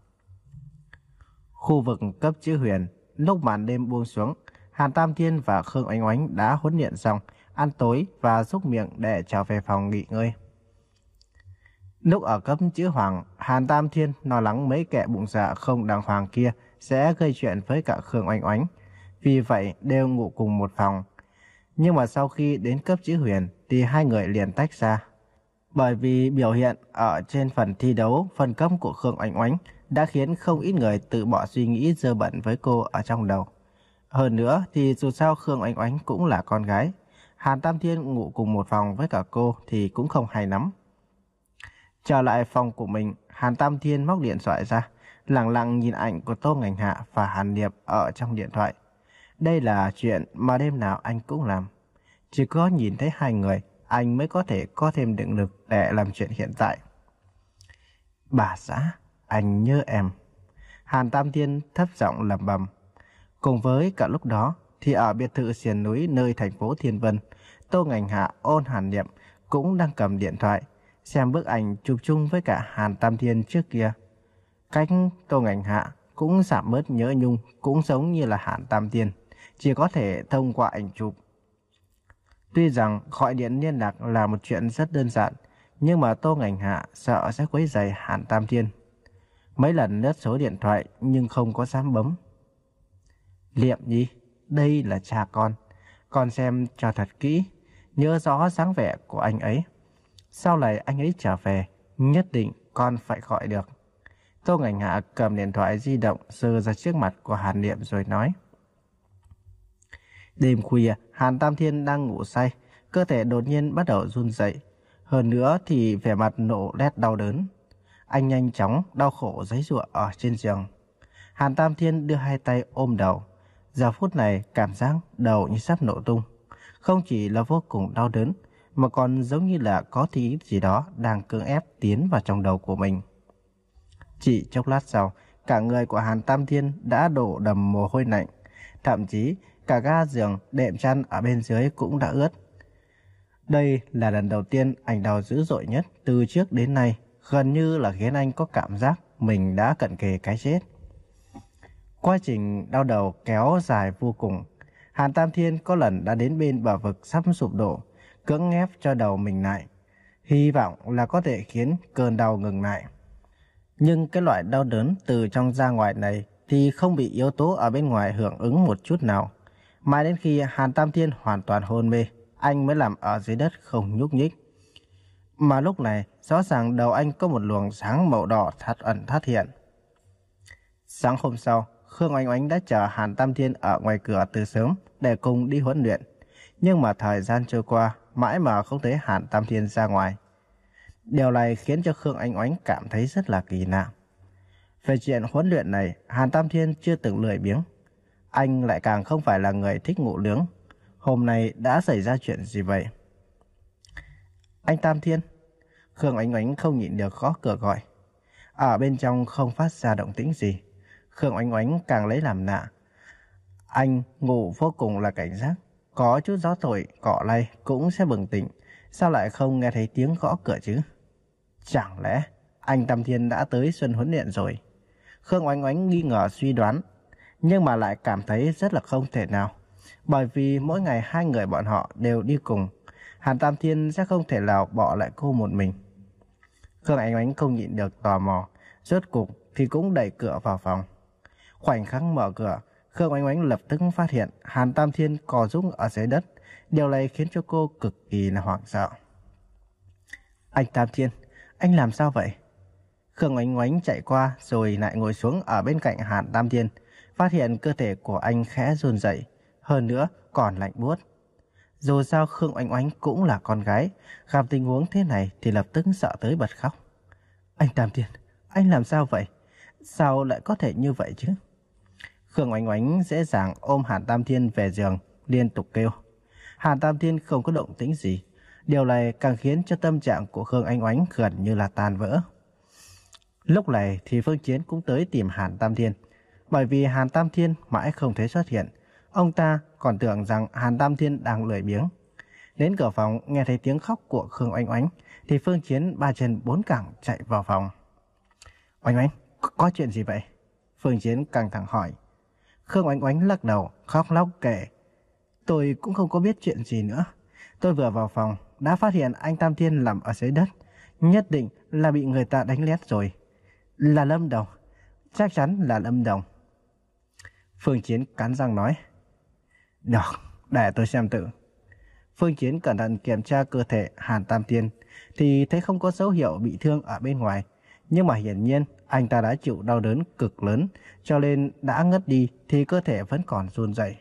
Khu vực cấp chữ huyền, lúc màn đêm buông xuống, Hàn Tam Thiên và Khương Oánh Oánh đã huấn luyện xong, ăn tối và xúc miệng để trở về phòng nghỉ ngơi. Lúc ở cấp chữ hoàng, Hàn Tam Thiên lo lắng mấy kẻ bụng dạ không đàng hoàng kia sẽ gây chuyện với cả Khương Oánh Oánh, vì vậy đều ngủ cùng một phòng. Nhưng mà sau khi đến cấp chữ huyền thì hai người liền tách ra. Bởi vì biểu hiện ở trên phần thi đấu phân cấp của Khương Oánh Oánh đã khiến không ít người từ bỏ suy nghĩ dơ bẩn với cô ở trong đầu. Hơn nữa thì dù sao Khương Oánh Oánh cũng là con gái. Hàn Tam Thiên ngủ cùng một phòng với cả cô thì cũng không hay lắm. Trở lại phòng của mình, Hàn Tam Thiên móc điện thoại ra, lặng lặng nhìn ảnh của Tô Ngành Hạ và Hàn Điệp ở trong điện thoại. Đây là chuyện mà đêm nào anh cũng làm. Chỉ có nhìn thấy hai người, anh mới có thể có thêm động lực để làm chuyện hiện tại. Bà xã, anh nhớ em. Hàn Tam Thiên thấp giọng lẩm bẩm. Cùng với cả lúc đó, thì ở biệt thự sườn núi nơi thành phố Thiên Vân, Tô Ngành Hạ ôn Hàn Điệp cũng đang cầm điện thoại, xem bức ảnh chụp chung với cả Hàn Tam Thiên trước kia. Cách Tô Ngành Hạ cũng giảm bớt nhớ nhung, cũng giống như là Hàn Tam Thiên, chỉ có thể thông qua ảnh chụp. Tuy rằng gọi điện liên lạc là một chuyện rất đơn giản, nhưng mà Tô Ngành Hạ sợ sẽ quấy rầy Hàn Tam Thiên. Mấy lần lướt số điện thoại nhưng không có dám bấm. Liệm Nhi, đây là cha con, con xem cho thật kỹ, nhớ rõ dáng vẻ của anh ấy. Sau này anh ấy trở về, nhất định con phải gọi được. Tô Ngành Hạ cầm điện thoại di động giơ ra trước mặt của Hàn Liệm rồi nói. Đêm khuya, Hàn Tam Thiên đang ngủ say, cơ thể đột nhiên bắt đầu run rẩy. Hơn nữa thì vẻ mặt nộ lét đau đớn. Anh nhanh chóng đau khổ giãy giụa ở trên giường. Hàn Tam Thiên đưa hai tay ôm đầu. Giờ phút này cảm giác đầu như sắp nổ tung. Không chỉ là vô cùng đau đớn, mà còn giống như là có thứ gì đó đang cưỡng ép tiến vào trong đầu của mình. Chỉ chốc lát sau, cả người của Hàn Tam Thiên đã đổ đầm mồ hôi lạnh. Thậm chí cả ga giường, đệm chăn ở bên dưới cũng đã ướt. Đây là lần đầu tiên anh đau dữ dội nhất từ trước đến nay, gần như là khiến anh có cảm giác mình đã cận kề cái chết. Quá trình đau đầu kéo dài vô cùng. Hàn Tam Thiên có lần đã đến bên bờ vực sắp sụp đổ, cưỡng ép cho đầu mình lại, hy vọng là có thể khiến cơn đau ngừng lại. Nhưng cái loại đau đớn từ trong ra ngoài này thì không bị yếu tố ở bên ngoài hưởng ứng một chút nào. Mãi đến khi Hàn Tam Thiên hoàn toàn hôn mê, anh mới nằm ở dưới đất không nhúc nhích. Mà lúc này, rõ ràng đầu anh có một luồng sáng màu đỏ thắt ẩn thắt hiện. Sáng hôm sau, Khương Oánh Oánh đã chờ Hàn Tam Thiên ở ngoài cửa từ sớm để cùng đi huấn luyện. Nhưng mà thời gian trôi qua, mãi mà không thấy Hàn Tam Thiên ra ngoài. Điều này khiến cho Khương Oánh Oánh cảm thấy rất là kỳ lạ. Về chuyện huấn luyện này, Hàn Tam Thiên chưa từng lười biếng. Anh lại càng không phải là người thích ngủ nướng. Hôm nay đã xảy ra chuyện gì vậy? Anh Tam Thiên. Khương Oánh Oánh không nhịn được gõ cửa gọi. Ở bên trong không phát ra động tĩnh gì. Khương Oánh Oánh càng lấy làm lạ. Anh ngủ vô cùng là cảnh giác. Có chút gió thổi, cỏ lay cũng sẽ bừng tỉnh. Sao lại không nghe thấy tiếng gõ cửa chứ? Chẳng lẽ anh Tam Thiên đã tới sân huấn luyện rồi? Khương Oánh Oánh nghi ngờ suy đoán, nhưng mà lại cảm thấy rất là không thể nào. Bởi vì mỗi ngày hai người bọn họ đều đi cùng, Hàn Tam Thiên sẽ không thể nào bỏ lại cô một mình. Khương Oánh Oánh không nhịn được tò mò, rốt cục thì cũng đẩy cửa vào phòng. Khoảnh khắc mở cửa, Khương Oánh Oánh lập tức phát hiện Hàn Tam Thiên co rúm ở dưới đất. Điều này khiến cho cô cực kỳ là hoảng sợ. Anh Tam Thiên, anh làm sao vậy? Khương Oánh Oánh chạy qua rồi lại ngồi xuống ở bên cạnh Hàn Tam Thiên, phát hiện cơ thể của anh khẽ run rẩy, hơn nữa còn lạnh buốt. Dù sao Khương Oánh Oánh cũng là con gái, gặp tình huống thế này thì lập tức sợ tới bật khóc. Anh Tam Thiên, anh làm sao vậy? Sao lại có thể như vậy chứ? Khương Oánh Oánh dễ dàng ôm Hàn Tam Thiên về giường, liên tục kêu. Hàn Tam Thiên không có động tĩnh gì. Điều này càng khiến cho tâm trạng của Khương Oánh Oánh gần như là tan vỡ. Lúc này thì Phương Chiến cũng tới tìm Hàn Tam Thiên. Bởi vì Hàn Tam Thiên mãi không thấy xuất hiện, ông ta còn tưởng rằng Hàn Tam Thiên đang lười biếng. Đến cửa phòng nghe thấy tiếng khóc của Khương Oánh Oánh thì Phương Chiến ba chân bốn cẳng chạy vào phòng. Oánh Oánh, có chuyện gì vậy? Phương Chiến căng thẳng hỏi. Khương Oánh Oánh lắc đầu, khóc lóc kể. Tôi cũng không có biết chuyện gì nữa. Tôi vừa vào phòng, đã phát hiện anh Tam Thiên nằm ở dưới đất. Nhất định là bị người ta đánh lén rồi. Là Lâm Đồng. Chắc chắn là Lâm Đồng. Phương Chiến cắn răng nói. Được, để tôi xem tự. Phương Chiến cẩn thận kiểm tra cơ thể Hàn Tam Thiên. thì thấy không có dấu hiệu bị thương ở bên ngoài. Nhưng mà hiển nhiên anh ta đã chịu đau đớn cực lớn, cho nên đã ngất đi thì cơ thể vẫn còn run rẩy.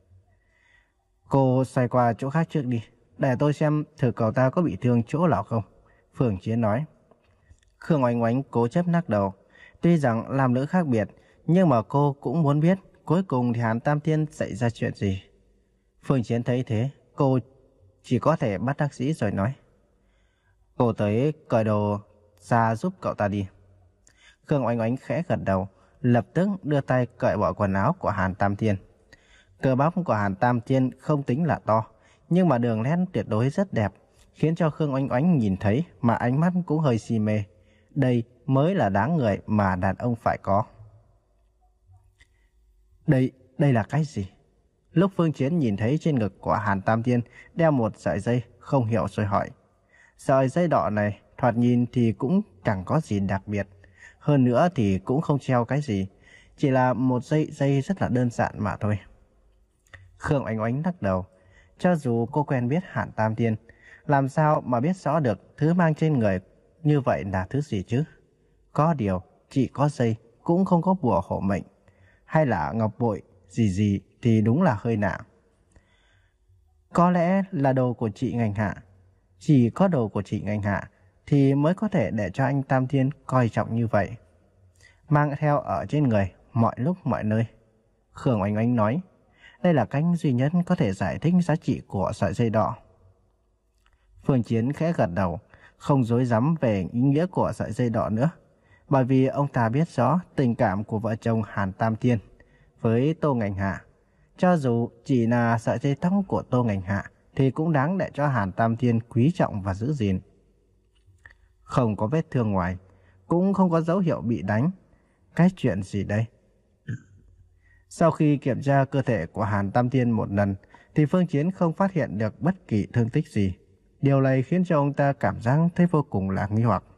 Cô xoay qua chỗ khác trước đi, để tôi xem thử cậu ta có bị thương chỗ nào không, Phương Chiến nói. Khương Oánh Oánh cố chấp lắc đầu. Tuy rằng làm nữ khác biệt, nhưng mà cô cũng muốn biết cuối cùng thì Hàn Tam Thiên xảy ra chuyện gì. Phương Chiến thấy thế, cô chỉ có thể bắt đắc dĩ rồi nói. Cô tới cởi đồ ra giúp cậu ta đi. Khương Oánh Oánh khẽ gật đầu, lập tức đưa tay cởi bỏ quần áo của Hàn Tam Thiên. Cơ bắp của Hàn Tam Thiên không tính là to, nhưng mà đường nét tuyệt đối rất đẹp, khiến cho Khương Oánh Oánh nhìn thấy mà ánh mắt cũng hơi si mê. Đây mới là đáng người mà đàn ông phải có. Đây, đây là cái gì? Lúc Phương Chiến nhìn thấy trên ngực của Hàn Tam Thiên đeo một sợi dây, không hiểu rồi hỏi. Sợi dây đỏ này thoạt nhìn thì cũng chẳng có gì đặc biệt, hơn nữa thì cũng không treo cái gì, chỉ là một dây dây rất là đơn giản mà thôi. Khương Oánh Oánh lắc đầu. Cho dù cô quen biết Hàn Tam Thiên, làm sao mà biết rõ được thứ mang trên người như vậy là thứ gì chứ? Có điều, chỉ có dây cũng không có bùa hộ mệnh, hay là ngọc bội gì gì thì đúng là hơi nặng. Có lẽ là đồ của chị Ngành Hạ. Chỉ có đồ của chị Ngành Hạ thì mới có thể để cho anh Tam Thiên coi trọng như vậy, mang theo ở trên người mọi lúc mọi nơi. Khương Oánh Oánh nói. Đây là cách duy nhất có thể giải thích giá trị của sợi dây đỏ. Phương Chiến khẽ gật đầu, không dối dám về ý nghĩa của sợi dây đỏ nữa, bởi vì ông ta biết rõ tình cảm của vợ chồng Hàn Tam Thiên với Tô Ngành Hạ. Cho dù chỉ là sợi dây tóc của Tô Ngành Hạ thì cũng đáng để cho Hàn Tam Thiên quý trọng và giữ gìn. Không có vết thương ngoài, cũng không có dấu hiệu bị đánh. Cái chuyện gì đây? Sau khi kiểm tra cơ thể của Hàn Tam Thiên một lần thì Phương Chiến không phát hiện được bất kỳ thương tích gì. Điều này khiến cho ông ta cảm giác thấy vô cùng là nghi hoặc.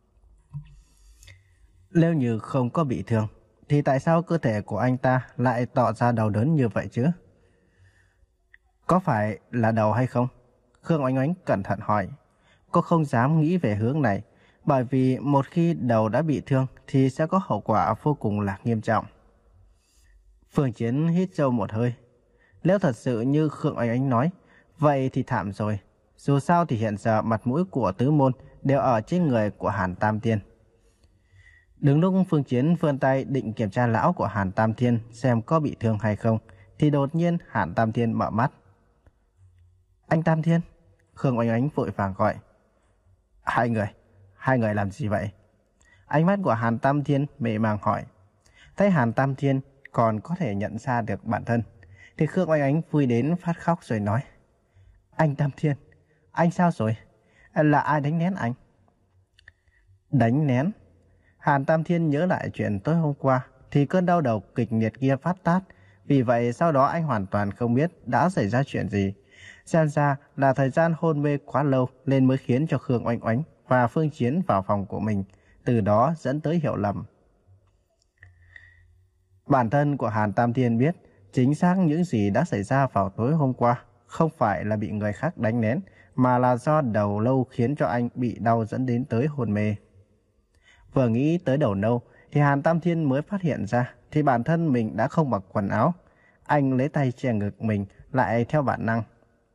Nếu như không có bị thương thì tại sao cơ thể của anh ta lại tỏ ra đau đớn như vậy chứ? Có phải là đầu hay không? Khương Oánh Oánh cẩn thận hỏi. Cô không dám nghĩ về hướng này, bởi vì một khi đầu đã bị thương thì sẽ có hậu quả vô cùng là nghiêm trọng. Phương Chiến hít sâu một hơi. Nếu thật sự như Khương Oánh Oánh nói, vậy thì thảm rồi. Dù sao thì hiện giờ mặt mũi của tứ môn đều ở trên người của Hàn Tam Thiên. Đứng lúc Phương Chiến vươn tay định kiểm tra lão của Hàn Tam Thiên xem có bị thương hay không, thì đột nhiên Hàn Tam Thiên mở mắt. Anh Tam Thiên! Khương Oánh Oánh vội vàng gọi. Hai người, hai người làm gì vậy? Ánh mắt của Hàn Tam Thiên mê mang hỏi. Thấy Hàn Tam Thiên còn có thể nhận ra được bản thân, thì Khương Oánh Oánh vui đến phát khóc rồi nói. Anh Tam Thiên, anh sao rồi? Là ai đánh nén anh? Đánh nén? Hàn Tam Thiên nhớ lại chuyện tối hôm qua thì cơn đau đầu kịch liệt kia phát tát. Vì vậy sau đó anh hoàn toàn không biết đã xảy ra chuyện gì. Xem ra là thời gian hôn mê quá lâu nên mới khiến cho Khương Oánh Oánh và Phương Chiến vào phòng của mình, từ đó dẫn tới hiểu lầm. Bản thân của Hàn Tam Thiên biết chính xác những gì đã xảy ra vào tối hôm qua không phải là bị người khác đánh nén, mà là do đầu lâu khiến cho anh bị đau dẫn đến tới hôn mê. Vừa nghĩ tới đầu lâu thì Hàn Tam Thiên mới phát hiện ra thì bản thân mình đã không mặc quần áo. Anh lấy tay che ngực mình lại theo bản năng.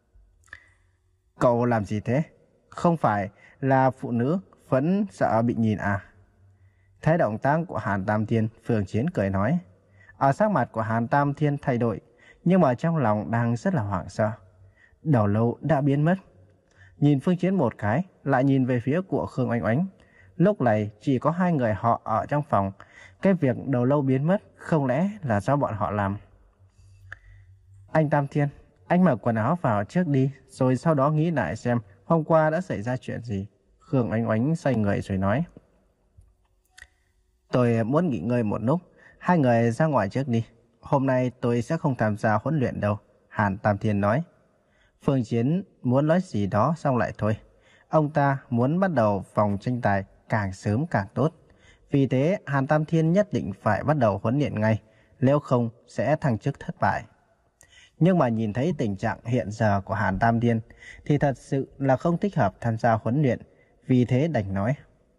Cậu làm gì thế? Không phải là phụ nữ vẫn sợ bị nhìn à? Thấy động tác của Hàn Tam Thiên, Phương Chiến cười nói. Ở sắc mặt của Hàn Tam Thiên thay đổi, nhưng mà trong lòng đang rất là hoảng sợ. Đầu lâu đã biến mất. Nhìn Phương Chiến một cái, lại nhìn về phía của Khương Oánh Oánh. Lúc này chỉ có hai người họ ở trong phòng. Cái việc đầu lâu biến mất không lẽ là do bọn họ làm? Anh Tam Thiên, anh mặc quần áo vào trước đi, rồi sau đó nghĩ lại xem hôm qua đã xảy ra chuyện gì. Khương Oánh Oánh xoay người rồi nói. Tôi muốn nghỉ ngơi một lúc, hai người ra ngoài trước đi. Hôm nay tôi sẽ không tham gia huấn luyện đâu, Hàn Tam Thiên nói. Phương Chiến muốn nói gì đó xong lại thôi. Ông ta muốn bắt đầu vòng tranh tài càng sớm càng tốt. Vì thế Hàn Tam Thiên nhất định phải bắt đầu huấn luyện ngay, nếu không sẽ thăng chức thất bại. Nhưng mà nhìn thấy tình trạng hiện giờ của Hàn Tam Thiên thì thật sự là không thích hợp tham gia huấn luyện. vì thế đành nói.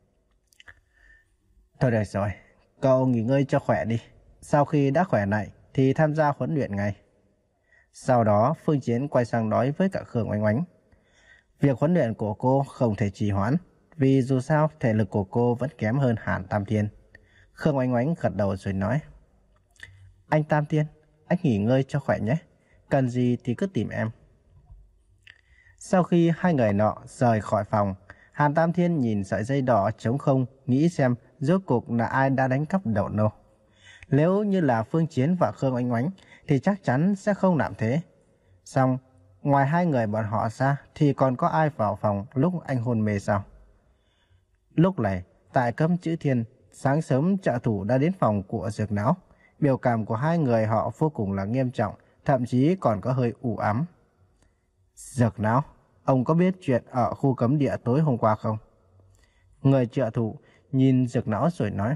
Thôi được rồi, cậu nghỉ ngơi cho khỏe đi. Sau khi đã khỏe lại thì tham gia huấn luyện ngay. Sau đó Phương Chiến quay sang nói với cả Khương Oánh Oánh. Việc huấn luyện của cô không thể trì hoãn, vì dù sao thể lực của cô vẫn kém hơn Hàn Tam Thiên. Khương Oánh Oánh gật đầu rồi nói. Anh Tam Thiên, anh nghỉ ngơi cho khỏe nhé. Cần gì thì cứ tìm em. Sau khi hai người nọ rời khỏi phòng, Hàn Tam Thiên nhìn sợi dây đỏ trống không, nghĩ xem rốt cuộc là ai đã đánh cắp đầu nô. Nếu như là Phương Chiến và Khương Oánh Oánh thì chắc chắn sẽ không làm thế. Xong, ngoài hai người bọn họ ra thì còn có ai vào phòng lúc anh hôn mê sao? Lúc này, tại Cấm Chữ Thiên, sáng sớm trợ thủ đã đến phòng của Dược Não. Biểu cảm của hai người họ vô cùng là nghiêm trọng, thậm chí còn có hơi u ám. Dược Não, ông có biết chuyện ở khu cấm địa tối hôm qua không? Người trợ thủ nhìn Dược Não rồi nói.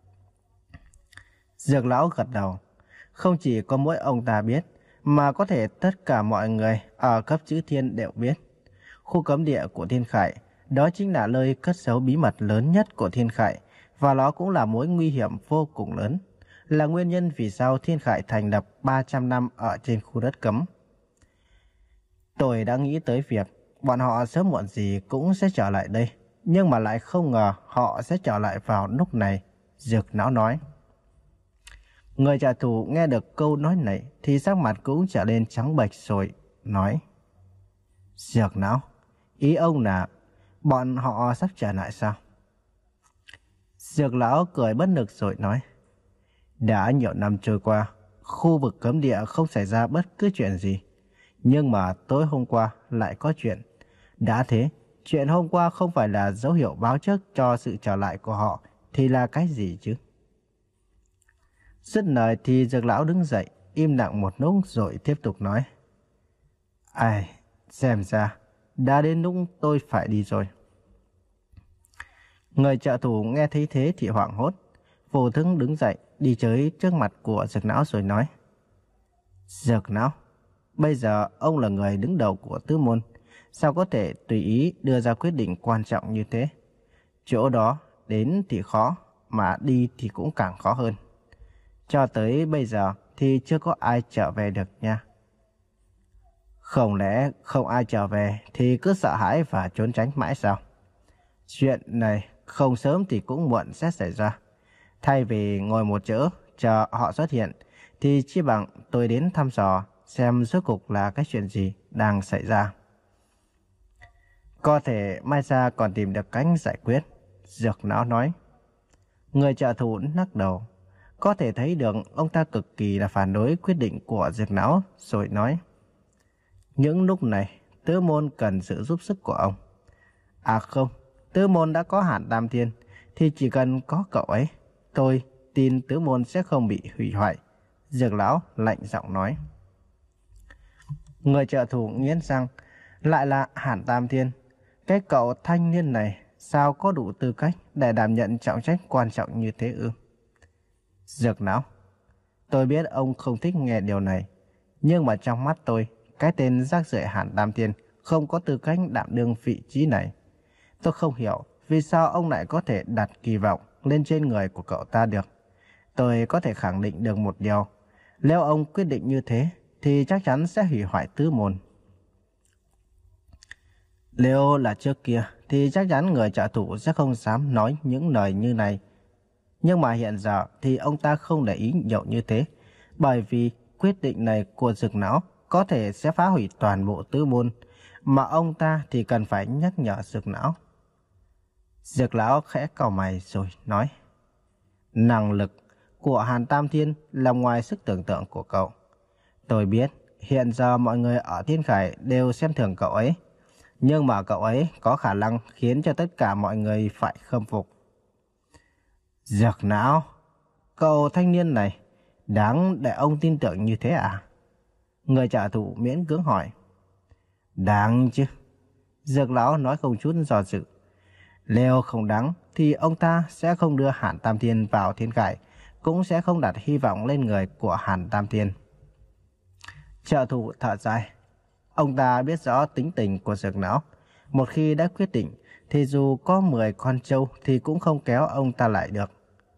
Dược Lão gật đầu. Không chỉ có mỗi ông ta biết, mà có thể tất cả mọi người ở Cấp Chữ Thiên đều biết. Khu cấm địa của Thiên Khải, đó chính là nơi cất giấu bí mật lớn nhất của Thiên Khải, và nó cũng là mối nguy hiểm vô cùng lớn, là nguyên nhân vì sao Thiên Khải thành lập ba trăm năm ở trên khu đất cấm. Tôi đã nghĩ tới việc bọn họ sớm muộn gì cũng sẽ trở lại đây, nhưng mà lại không ngờ họ sẽ trở lại vào lúc này, Dược Não nói. Người trả thù nghe được câu nói này thì sắc mặt cũng trở nên trắng bệch rồi, nói. Dược Não, ý ông là bọn họ sắp trở lại sao? Dược Lão cười bất lực rồi nói. Đã nhiều năm trôi qua, khu vực cấm địa không xảy ra bất cứ chuyện gì. Nhưng mà tối hôm qua lại có chuyện. Đã thế, chuyện hôm qua không phải là dấu hiệu báo trước cho sự trở lại của họ thì là cái gì chứ? Dứt lời thì Dược Lão đứng dậy, im lặng một lúc rồi tiếp tục nói. Ai, xem ra, đã đến lúc tôi phải đi rồi. Người trợ thủ nghe thấy thế thì hoảng hốt, vô thức đứng dậy, đi tới trước mặt của Dược Não rồi nói. Dược Não, bây giờ ông là người đứng đầu của tứ môn, sao có thể tùy ý đưa ra quyết định quan trọng như thế? Chỗ đó đến thì khó, mà đi thì cũng càng khó hơn. Cho tới bây giờ thì chưa có ai trở về được nha. Không lẽ không ai trở về thì cứ sợ hãi và trốn tránh mãi sao? Chuyện này không sớm thì cũng muộn sẽ xảy ra. Thay vì ngồi một chỗ chờ họ xuất hiện thì chỉ bằng tôi đến thăm dò xem rốt cuộc là cái chuyện gì đang xảy ra. Có thể mai ra còn tìm được cách giải quyết, Dược Não nói. Người trợ thủ lắc đầu. Có thể thấy được ông ta cực kỳ là phản đối quyết định của Dược Não rồi nói. Những lúc này tứ môn cần sự giúp sức của ông. À không, tứ môn đã có Hàn Tam Thiên thì chỉ cần có cậu ấy, tôi tin tứ môn sẽ không bị hủy hoại, Dược Lão lạnh giọng nói. Người trợ thủ nghiến răng, lại là Hàn Tam Thiên. Cái cậu thanh niên này sao có đủ tư cách để đảm nhận trọng trách quan trọng như thế ư? Dược Não, tôi biết ông không thích nghe điều này, nhưng mà trong mắt tôi, cái tên rác rưởi Hàn Tam Thiên không có tư cách đảm đương vị trí này. Tôi không hiểu vì sao ông lại có thể đặt kỳ vọng lên trên người của cậu ta được. Tôi có thể khẳng định được một điều, nếu ông quyết định như thế thì chắc chắn sẽ hủy hoại tứ môn. Nếu là trước kia thì chắc chắn người trợ thủ sẽ không dám nói những lời như này. Nhưng mà hiện giờ thì ông ta không để ý nhiều như thế, bởi vì quyết định này của Dược Não có thể sẽ phá hủy toàn bộ tứ môn, mà ông ta thì cần phải nhắc nhở Dược Não. Dược Lão khẽ cau mày rồi nói. Năng lực của Hàn Tam Thiên là ngoài sức tưởng tượng của cậu. Tôi biết hiện giờ mọi người ở Thiên Khải đều xem thường cậu ấy, nhưng mà cậu ấy có khả năng khiến cho tất cả mọi người phải khâm phục. Dược Não, cậu thanh niên này đáng để ông tin tưởng như thế à? Người trả thù miễn cưỡng hỏi. Đáng chứ. Dược Lão nói không chút do dự. Nếu không đáng thì ông ta sẽ không đưa Hàn Tam Thiên vào Thiên Khải, cũng sẽ không đặt hy vọng lên người của Hàn Tam Thiên. Trợ thủ thở dài. Ông ta biết rõ tính tình của Dược Não. Một khi đã quyết định thì dù có mười con trâu thì cũng không kéo ông ta lại được.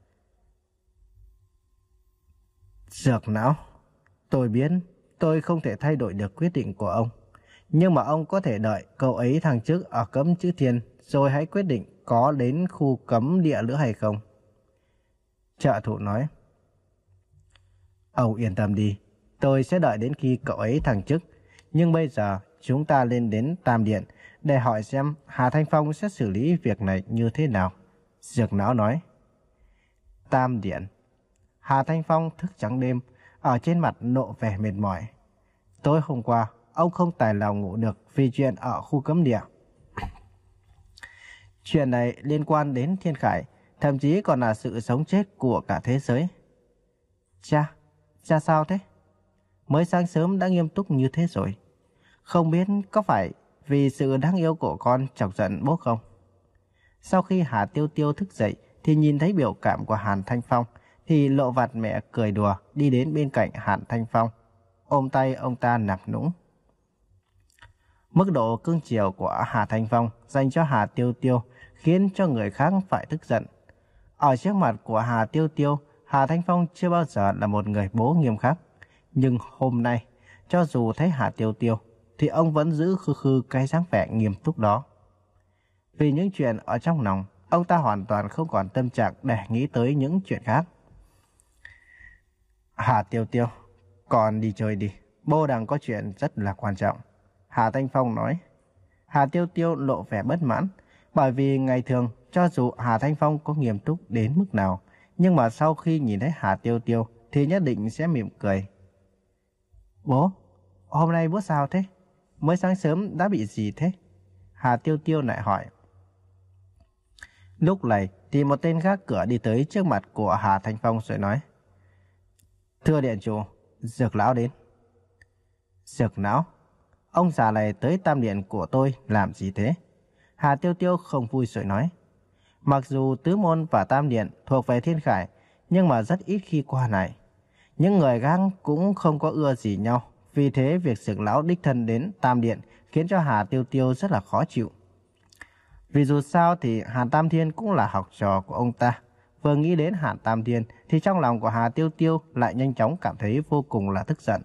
Dược não, tôi biết tôi không thể thay đổi được quyết định của ông. Nhưng mà ông có thể đợi cậu ấy thăng chức ở cấm chữ thiên rồi hãy quyết định có đến khu cấm địa nữa hay không. Trợ thủ nói. Ông yên tâm đi, tôi sẽ đợi đến khi cậu ấy thăng chức. Nhưng bây giờ chúng ta lên đến Tam Điện để hỏi xem Hà Thanh Phong sẽ xử lý việc này như thế nào. Dược não nói. Tam Điện. Hà Thanh Phong thức trắng đêm, ở trên mặt nộ vẻ mệt mỏi. Tối hôm qua, ông không tài nào ngủ được vì chuyện ở khu cấm địa. Chuyện này liên quan đến Thiên Khải, thậm chí còn là sự sống chết của cả thế giới. Cha, cha sao thế? Mới sáng sớm đã nghiêm túc như thế rồi. Không biết có phải vì sự đáng yêu của con chọc giận bố không? Sau khi Hà Tiêu Tiêu thức dậy thì nhìn thấy biểu cảm của Hàn Thanh Phong thì lộ vặt mẹ cười đùa đi đến bên cạnh Hàn Thanh Phong, ôm tay ông ta nạp nũng. Mức độ cưng chiều của Hà Thanh Phong dành cho Hà Tiêu Tiêu khiến cho người khác phải tức giận. Ở trước mặt của Hà Tiêu Tiêu, Hà Thanh Phong chưa bao giờ là một người bố nghiêm khắc. Nhưng hôm nay, cho dù thấy Hà Tiêu Tiêu, thì ông vẫn giữ khư khư cái dáng vẻ nghiêm túc đó. Vì những chuyện ở trong lòng, ông ta hoàn toàn không còn tâm trạng để nghĩ tới những chuyện khác. Hà Tiêu Tiêu, con đi chơi đi, bố đang có chuyện rất là quan trọng. Hà Thanh Phong nói. Hà Tiêu Tiêu lộ vẻ bất mãn, bởi vì ngày thường cho dù Hà Thanh Phong có nghiêm túc đến mức nào, nhưng mà sau khi nhìn thấy Hà Tiêu Tiêu thì nhất định sẽ mỉm cười. Bố, hôm nay bố sao thế? Mới sáng sớm đã bị gì thế? Hà Tiêu Tiêu lại hỏi. Lúc này thì một tên gác cửa đi tới trước mặt của Hà Thanh Phong rồi nói. Thưa điện chủ, Dược lão đến. Dược lão? Ông già này tới Tam Điện của tôi làm gì thế? Hà Tiêu Tiêu không vui rồi nói. Mặc dù Tứ Môn và Tam Điện thuộc về Thiên Khải, nhưng mà rất ít khi qua lại. Những người khác cũng không có ưa gì nhau. Vì thế việc Dược lão đích thân đến Tam Điện khiến cho Hà Tiêu Tiêu rất là khó chịu. Vì dù sao thì Hàn Tam Thiên cũng là học trò của ông ta. Vừa nghĩ đến Hàn Tam Thiên thì trong lòng của Hà Tiêu Tiêu lại nhanh chóng cảm thấy vô cùng là tức giận.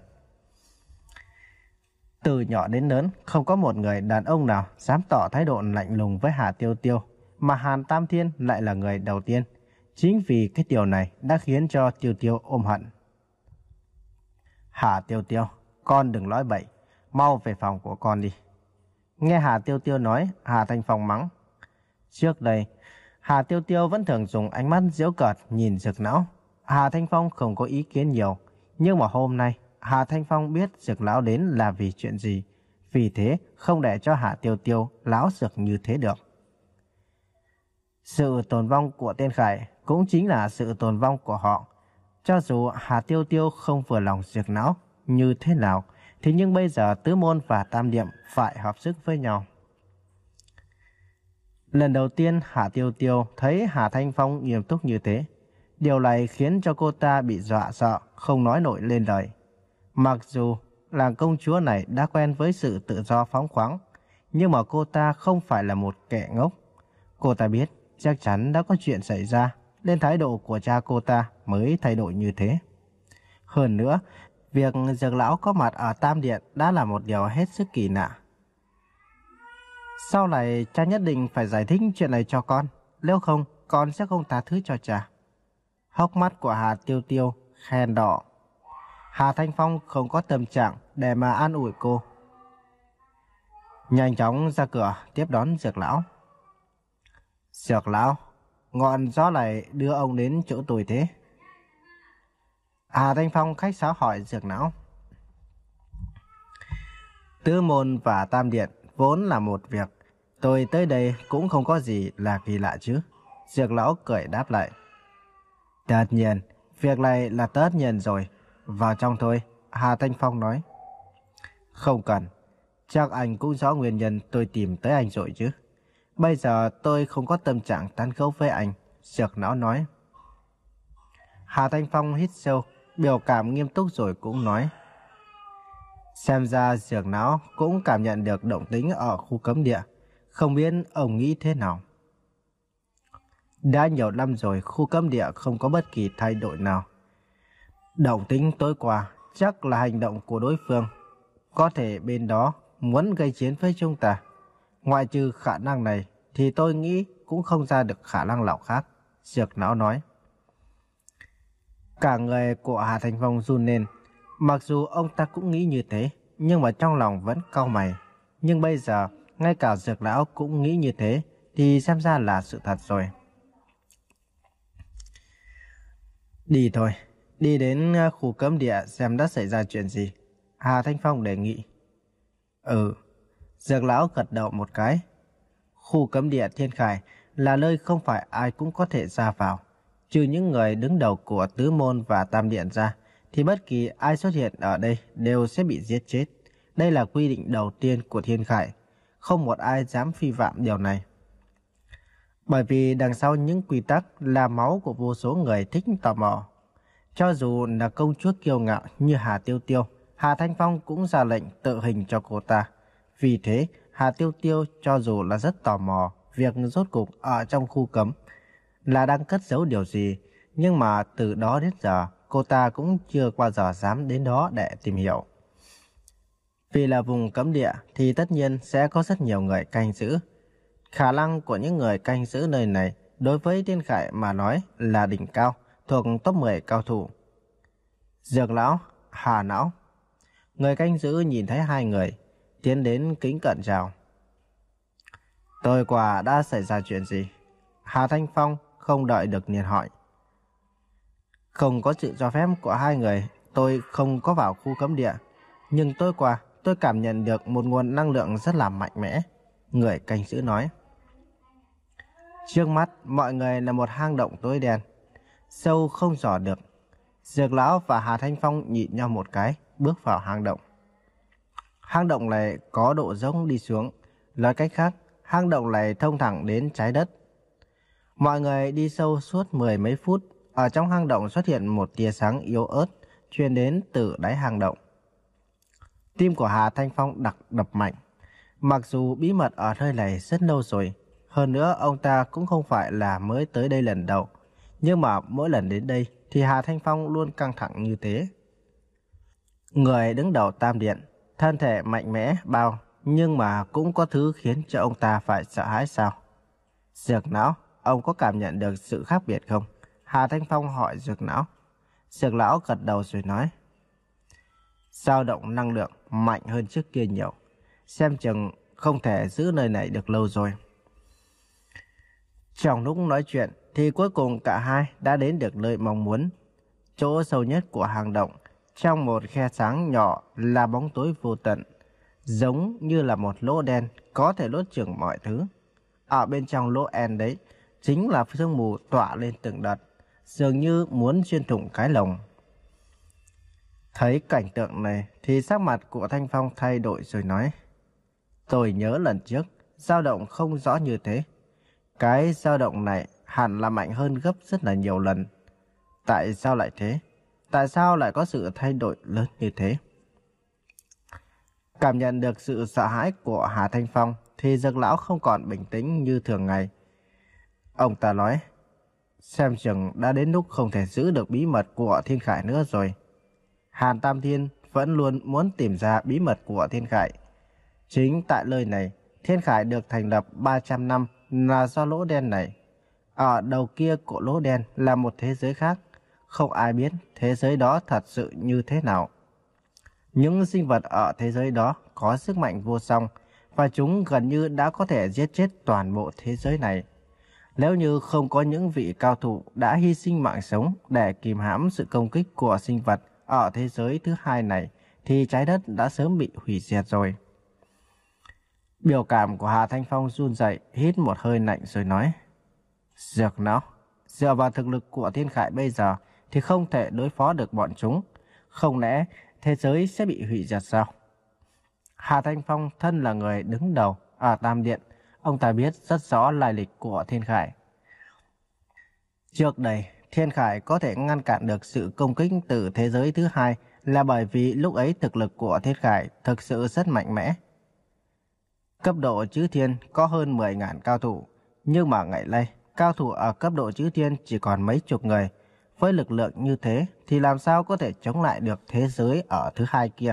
Từ nhỏ đến lớn, không có một người đàn ông nào dám tỏ thái độ lạnh lùng với Hà Tiêu Tiêu, mà Hàn Tam Thiên lại là người đầu tiên. Chính vì cái điều này đã khiến cho Tiêu Tiêu ôm hận. Hà Tiêu Tiêu, con đừng nói bậy, mau về phòng của con đi. Nghe Hà Tiêu Tiêu nói, Hà Thanh Phong mắng. Trước đây, Hà Tiêu Tiêu vẫn thường dùng ánh mắt giễu cợt nhìn Dược lão. Hà Thanh Phong không có ý kiến nhiều, nhưng mà hôm nay Hà Thanh Phong biết Dược lão đến là vì chuyện gì, vì thế không để cho Hà Tiêu Tiêu láo xược như thế được. Sự tồn vong của Thiên Khải cũng chính là sự tồn vong của họ. Cho dù Hà Tiêu Tiêu không vừa lòng Dược lão như thế nào, thì nhưng bây giờ Tứ Môn và Tam Điện phải hợp sức với nhau. Lần đầu tiên Hà Tiêu Tiêu thấy Hà Thanh Phong nghiêm túc như thế. Điều này khiến cho cô ta bị dọa sợ, không nói nổi lên lời. Mặc dù là công chúa này đã quen với sự tự do phóng khoáng, nhưng mà cô ta không phải là một kẻ ngốc. Cô ta biết chắc chắn đã có chuyện xảy ra, nên thái độ của cha cô ta mới thay đổi như thế. Hơn nữa, việc Dược lão có mặt ở Tam Điện đã là một điều hết sức kỳ lạ. Sau này cha nhất định phải giải thích chuyện này cho con, nếu không con sẽ không tha thứ cho cha. Hốc mắt của Hà Tiêu Tiêu khen đỏ. Hà Thanh Phong không có tâm trạng để mà an ủi cô. Nhanh chóng ra cửa tiếp đón Dược lão. Dược lão, ngọn gió này đưa ông đến chỗ tôi thế? Hà Thanh Phong khách sáo hỏi Dược lão. Tứ Môn và Tam Điện vốn là một việc, tôi tới đây cũng không có gì là kỳ lạ chứ. Dược lão cười đáp lại. Tất nhiên, việc này là tất nhiên rồi. Vào trong thôi, Hà Thanh Phong nói. Không cần, chắc anh cũng rõ nguyên nhân tôi tìm tới anh rồi chứ. Bây giờ tôi không có tâm trạng tán gẫu với anh, Dược lão nói. Hà Thanh Phong hít sâu, biểu cảm nghiêm túc rồi cũng nói. Xem ra Dược lão cũng cảm nhận được động tĩnh ở khu cấm địa. Không biết ông nghĩ thế nào? Đã nhiều năm rồi khu cấm địa không có bất kỳ thay đổi nào. Động tĩnh tối qua chắc là hành động của đối phương. Có thể bên đó muốn gây chiến với chúng ta. Ngoại trừ khả năng này thì tôi nghĩ cũng không ra được khả năng nào khác. Dược lão nói. Cả người của Hà Thanh Phong run lên. Mặc dù ông ta cũng nghĩ như thế, nhưng mà trong lòng vẫn cau mày. Nhưng bây giờ, ngay cả Dược lão cũng nghĩ như thế, thì xem ra là sự thật rồi. Đi thôi, đi đến khu cấm địa xem đã xảy ra chuyện gì. Hà Thanh Phong đề nghị. Ừ, Dược lão gật đầu một cái. Khu cấm địa Thiên Khải là nơi không phải ai cũng có thể ra vào. Trừ những người đứng đầu của Tứ Môn và Tam Điện ra, thì bất kỳ ai xuất hiện ở đây đều sẽ bị giết chết. Đây là quy định đầu tiên của Thiên Khải. Không một ai dám vi phạm điều này. Bởi vì đằng sau những quy tắc là máu của vô số người thích tò mò. Cho dù là công chúa kiêu ngạo như Hà Tiêu Tiêu, Hà Thanh Phong cũng ra lệnh tự hình cho cô ta. Vì thế, Hà Tiêu Tiêu cho dù là rất tò mò việc rốt cục ở trong khu cấm là đang cất giấu điều gì, nhưng mà từ đó đến giờ cô ta cũng chưa bao giờ dám đến đó để tìm hiểu. Vì là vùng cấm địa thì tất nhiên sẽ có rất nhiều người canh giữ. Khả năng của những người canh giữ nơi này đối với Thiên Khải mà nói là đỉnh cao, thuộc top mười cao thủ. Dược lão, Hà lão. Người canh giữ nhìn thấy hai người, tiến đến kính cẩn chào. Tối qua đã xảy ra chuyện gì? Hà Thanh Phong không đợi được liền hỏi. Không có sự cho phép của hai người, tôi không có vào khu cấm địa. Nhưng tối qua tôi cảm nhận được một nguồn năng lượng rất là mạnh mẽ. Người canh giữ nói. Trước mắt mọi người là một hang động tối đen, sâu không dò được. Dược lão và Hà Thanh Phong nhìn nhau một cái, bước vào hang động. Hang động này có độ dốc đi xuống. Nói cách khác, hang động này thông thẳng đến trái đất. Mọi người đi sâu suốt mười mấy phút. Ở trong hang động xuất hiện một tia sáng yếu ớt truyền đến từ đáy hang động. Tim của Hà Thanh Phong đập đập mạnh. Mặc dù bí mật ở nơi này rất lâu rồi, hơn nữa ông ta cũng không phải là mới tới đây lần đầu, nhưng mà mỗi lần đến đây thì Hà Thanh Phong luôn căng thẳng như thế. Người đứng đầu Tam Điện, thân thể mạnh mẽ bao, nhưng mà cũng có thứ khiến cho ông ta phải sợ hãi sao? Dược lão, ông có cảm nhận được sự khác biệt không? Hà Thanh Phong hỏi Dược lão. Dược lão gật đầu rồi nói. Dao động năng lượng mạnh hơn trước kia nhiều. Xem chừng không thể giữ nơi này được lâu rồi. Trong lúc nói chuyện thì cuối cùng cả hai đã đến được nơi mong muốn. Chỗ sâu nhất của hang động, trong một khe sáng nhỏ là bóng tối vô tận, giống như là một lỗ đen có thể nuốt chửng mọi thứ. Ở bên trong lỗ đen đấy chính là sương mù tỏa lên từng đợt, dường như muốn xuyên thủng cái lồng. Thấy cảnh tượng này thì sắc mặt của Thanh Phong thay đổi rồi nói. Tôi nhớ lần trước, dao động không rõ như thế. Cái dao động này hẳn là mạnh hơn gấp rất là nhiều lần. Tại sao lại thế? Tại sao lại có sự thay đổi lớn như thế? Cảm nhận được sự sợ hãi của Hà Thanh Phong thì Dược lão không còn bình tĩnh như thường ngày. Ông ta nói, xem chừng đã đến lúc không thể giữ được bí mật của Thiên Khải nữa rồi. Hàn Tam Thiên vẫn luôn muốn tìm ra bí mật của Thiên Khải. Chính tại nơi này, Thiên Khải được thành lập ba trăm năm là do lỗ đen này. Ở đầu kia của lỗ đen là một thế giới khác. Không ai biết thế giới đó thật sự như thế nào. Những sinh vật ở thế giới đó có sức mạnh vô song, và chúng gần như đã có thể giết chết toàn bộ thế giới này. Nếu như không có những vị cao thủ đã hy sinh mạng sống để kìm hãm sự công kích của sinh vật ở thế giới thứ hai này, thì trái đất đã sớm bị hủy diệt rồi. Biểu cảm của Hà Thanh Phong run rẩy, hít một hơi lạnh rồi nói. Dược não, dựa vào thực lực của Thiên Khải bây giờ thì không thể đối phó được bọn chúng. Không lẽ thế giới sẽ bị hủy diệt sao? Hà Thanh Phong thân là người đứng đầu ở Tam Điện. Ông ta biết rất rõ lai lịch của Thiên Khải. Trước đây, Thiên Khải có thể ngăn cản được sự công kích từ thế giới thứ hai là bởi vì lúc ấy thực lực của Thiên Khải thực sự rất mạnh mẽ. Cấp độ chữ thiên có hơn mười nghìn cao thủ, nhưng mà ngày nay, cao thủ ở cấp độ chữ thiên chỉ còn mấy chục người. Với lực lượng như thế thì làm sao có thể chống lại được thế giới ở thứ hai kia?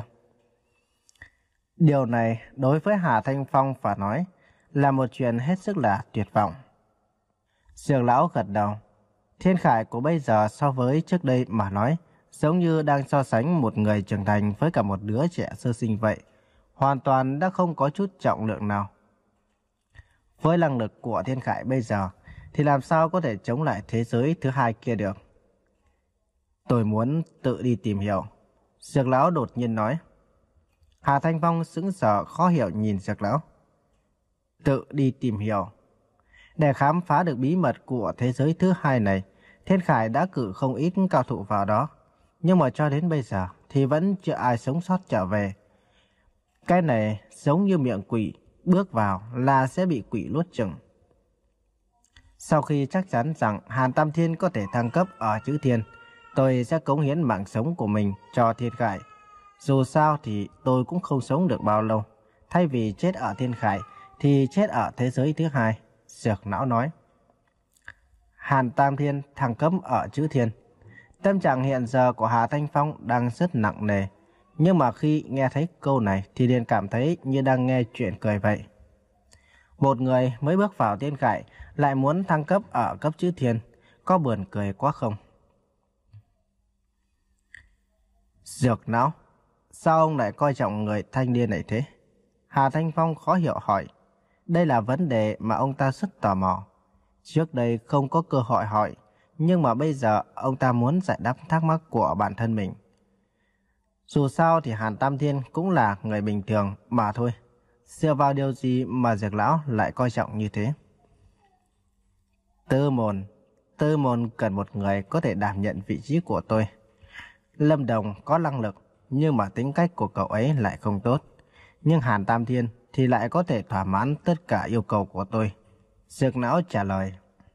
Điều này đối với Hà Thanh Phong mà nói là một chuyện hết sức là tuyệt vọng. Dược lão gật đầu. Thiên Khải của bây giờ so với trước đây mà nói, giống như đang so sánh một người trưởng thành với cả một đứa trẻ sơ sinh vậy. Hoàn toàn đã không có chút trọng lượng nào. Với năng lực của Thiên Khải bây giờ, thì làm sao có thể chống lại thế giới thứ hai kia được? Tôi muốn tự đi tìm hiểu. Dược lão đột nhiên nói. Hà Thanh Phong sững sờ khó hiểu nhìn Dược lão. Tự đi tìm hiểu. Để khám phá được bí mật của thế giới thứ hai này, Thiên Khải đã cử không ít cao thủ vào đó. Nhưng mà cho đến bây giờ thì vẫn chưa ai sống sót trở về. Cái này giống như miệng quỷ, bước vào là sẽ bị quỷ nuốt chửng. Sau khi chắc chắn rằng Hàn Tam Thiên có thể thăng cấp ở chữ thiên, tôi sẽ cống hiến mạng sống của mình cho Thiên Khải. Dù sao thì tôi cũng không sống được bao lâu. Thay vì chết ở Thiên Khải thì chết ở thế giới thứ hai. Dược não nói. Hàn Tam Thiên thăng cấp ở chữ thiên. Tâm trạng hiện giờ của Hà Thanh Phong đang rất nặng nề. Nhưng mà khi nghe thấy câu này thì liền cảm thấy như đang nghe chuyện cười vậy. Một người mới bước vào Thiên Khải lại muốn thăng cấp ở cấp chữ thiên, có buồn cười quá không? Dược não, sao ông lại coi trọng người thanh niên này thế? Hà Thanh Phong khó hiểu hỏi. Đây là vấn đề mà ông ta rất tò mò. Trước đây không có cơ hội hỏi, nhưng mà bây giờ ông ta muốn giải đáp thắc mắc của bản thân mình. Dù sao thì Hàn Tam Thiên cũng là người bình thường mà thôi. Dựa vào điều gì mà Dược lão lại coi trọng như thế? Tư môn, tư môn cần một người có thể đảm nhận vị trí của tôi. Lâm Đồng có năng lực, nhưng mà tính cách của cậu ấy lại không tốt. Nhưng Hàn Tam Thiên thì lại có thể thỏa mãn tất cả yêu cầu của tôi. Dược lão trả lời.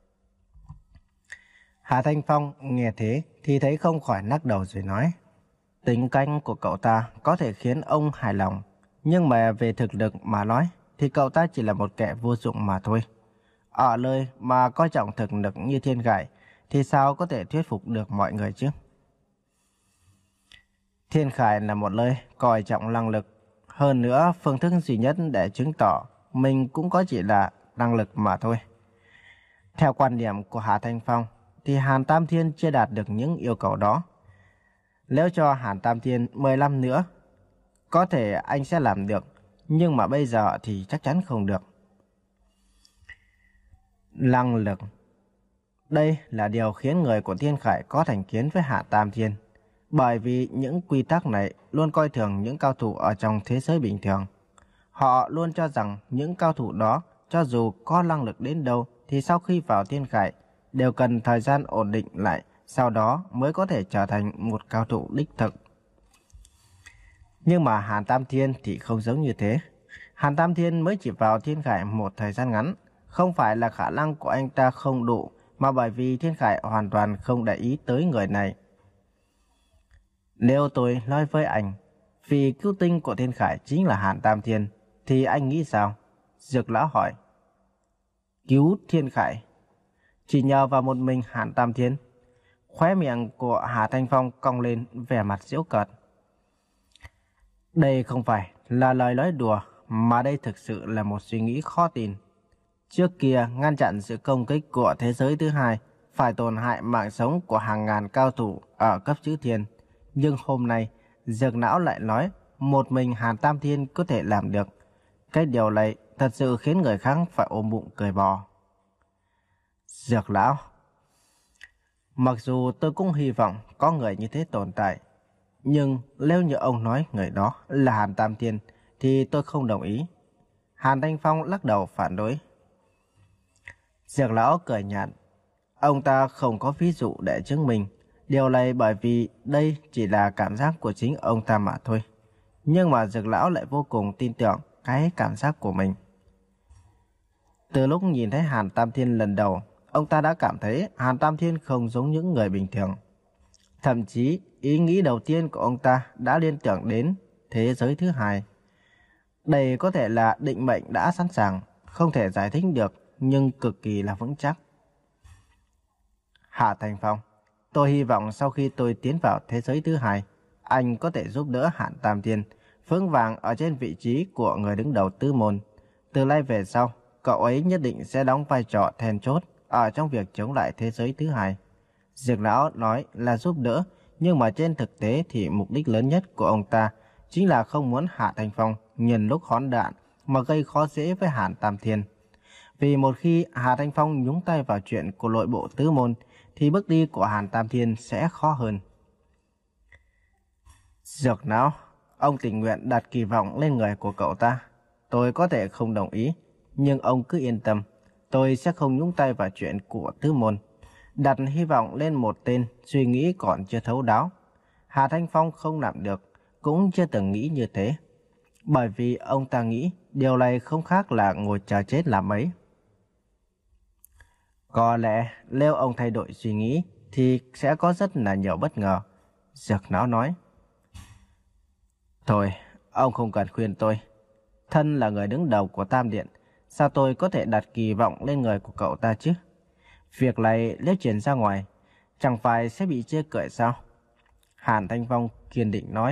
Hà Thanh Phong nghe thế thì thấy không khỏi lắc đầu rồi nói. Tính cách của cậu ta có thể khiến ông hài lòng, nhưng mà về thực lực mà nói thì cậu ta chỉ là một kẻ vô dụng mà thôi. Ở nơi mà coi trọng thực lực như Thiên Khải thì sao có thể thuyết phục được mọi người chứ? Thiên Khải là một nơi coi trọng năng lực. Hơn nữa, phương thức duy nhất để chứng tỏ mình cũng có chỉ là năng lực mà thôi. Theo quan điểm của Hà Thanh Phong thì Hàn Tam Thiên chưa đạt được những yêu cầu đó. Nếu cho Hàn Tam Thiên mười năm nữa, có thể anh sẽ làm được, nhưng mà bây giờ thì chắc chắn không được. Năng lực. Đây là điều khiến người của Thiên Khải có thành kiến với Hàn Tam Thiên. Bởi vì những quy tắc này luôn coi thường những cao thủ ở trong thế giới bình thường. Họ luôn cho rằng những cao thủ đó, cho dù có năng lực đến đâu, thì sau khi vào Thiên Khải, đều cần thời gian ổn định lại, sau đó mới có thể trở thành một cao thủ đích thực. Nhưng mà Hàn Tam Thiên thì không giống như thế. Hàn Tam Thiên mới chỉ vào Thiên Khải một thời gian ngắn. Không phải là khả năng của anh ta không đủ, mà bởi vì Thiên Khải hoàn toàn không để ý tới người này. Nếu tôi nói với anh, vì cứu tinh của Thiên Khải chính là Hàn Tam Thiên, thì anh nghĩ sao? Dược lão hỏi. Cứu Thiên Khải? Chỉ nhờ vào một mình Hàn Tam Thiên? Khóe miệng của Hà Thanh Phong cong lên vẻ mặt giễu cợt. Đây không phải là lời nói đùa, mà đây thực sự là một suy nghĩ khó tin. Trước kia ngăn chặn sự công kích của thế giới thứ hai, phải tổn hại mạng sống của hàng ngàn cao thủ ở cấp chữ thiên. Nhưng hôm nay, Dược não lại nói một mình Hàn Tam Thiên có thể làm được. Cái điều này thật sự khiến người khác phải ôm bụng cười bò. Dược lão, mặc dù tôi cũng hy vọng có người như thế tồn tại, nhưng nếu như ông nói người đó là Hàn Tam Thiên thì tôi không đồng ý. Hàn Thanh Phong lắc đầu phản đối. Dược lão cười nhạt. Ông ta không có ví dụ để chứng minh. Điều này bởi vì đây chỉ là cảm giác của chính ông ta mà thôi. Nhưng mà Dược lão lại vô cùng tin tưởng cái cảm giác của mình. Từ lúc nhìn thấy Hàn Tam Thiên lần đầu, ông ta đã cảm thấy Hàn Tam Thiên không giống những người bình thường. Thậm chí ý nghĩ đầu tiên của ông ta đã liên tưởng đến thế giới thứ hai. Đây có thể là định mệnh đã sẵn sàng, không thể giải thích được, nhưng cực kỳ là vững chắc. Hạ Thành Phong, tôi hy vọng sau khi tôi tiến vào thế giới thứ hai, anh có thể giúp đỡ Hàn Tam Thiên vững vàng ở trên vị trí của người đứng đầu tứ môn. Từ nay về sau, cậu ấy nhất định sẽ đóng vai trò then chốt ở trong việc chống lại thế giới thứ hai. Dược lão nói là giúp đỡ, nhưng mà trên thực tế thì mục đích lớn nhất của ông ta chính là không muốn Hạ Thành Phong nhân lúc hỗn đạn mà gây khó dễ với Hàn Tam Thiên. Vì một khi Hạ Thành Phong nhúng tay vào chuyện của nội bộ tứ môn, thì bước đi của Hàn Tam Thiên sẽ khó hơn. Dược lão, ông tình nguyện đặt kỳ vọng lên người của cậu ta. Tôi có thể không đồng ý, nhưng ông cứ yên tâm, tôi sẽ không nhúng tay vào chuyện của tứ môn. Đặt hy vọng lên một tên suy nghĩ còn chưa thấu đáo. Hà Thanh Phong không làm được, cũng chưa từng nghĩ như thế. Bởi vì ông ta nghĩ điều này không khác là ngồi chờ chết làm ấy. Có lẽ nếu ông thay đổi suy nghĩ thì sẽ có rất là nhiều bất ngờ. Dược lão nói. Thôi, ông không cần khuyên tôi. Thân là người đứng đầu của Tam Điện, sao tôi có thể đặt kỳ vọng lên người của cậu ta chứ? Việc này nếu truyền ra ngoài, chẳng phải sẽ bị chê cười sao? Hàn Thanh Phong kiên định nói.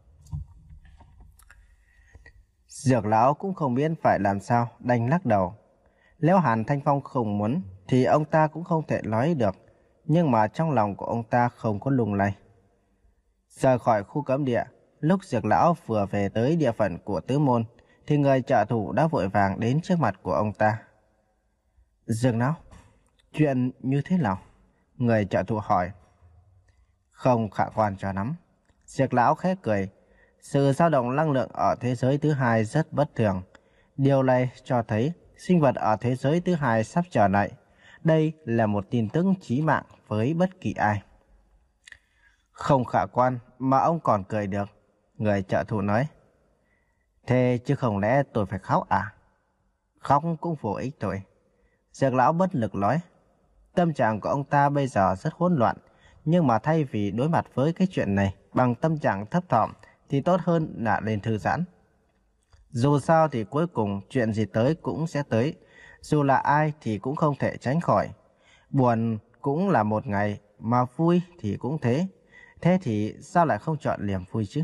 Dược lão cũng không biết phải làm sao, đành lắc đầu. Nếu Hàn Thanh Phong không muốn, thì ông ta cũng không thể nói được. Nhưng mà trong lòng của ông ta không có lung lay. Rời khỏi khu cấm địa, lúc Dược lão vừa về tới địa phận của tứ môn, thì người trợ thủ đã vội vàng đến trước mặt của ông ta. Dược lão, chuyện như thế nào? Người trợ thủ hỏi. Không khả quan cho lắm. Dược lão khẽ cười. Sự dao động năng lượng ở thế giới thứ hai rất bất thường. Điều này cho thấy sinh vật ở thế giới thứ hai sắp trở lại. Đây là một tin tức chí mạng với bất kỳ ai. Không khả quan mà ông còn cười được. Người trợ thủ nói. Thế chứ không lẽ tôi phải khóc à? Khóc cũng vô ích thôi. Dược lão bất lực nói. Tâm trạng của ông ta bây giờ rất hỗn loạn. Nhưng mà thay vì đối mặt với cái chuyện này bằng tâm trạng thấp thỏm, thì tốt hơn là lên thư giãn. Dù sao thì cuối cùng chuyện gì tới cũng sẽ tới. Dù là ai thì cũng không thể tránh khỏi. Buồn cũng là một ngày, mà vui thì cũng thế. Thế thì sao lại không chọn niềm vui chứ?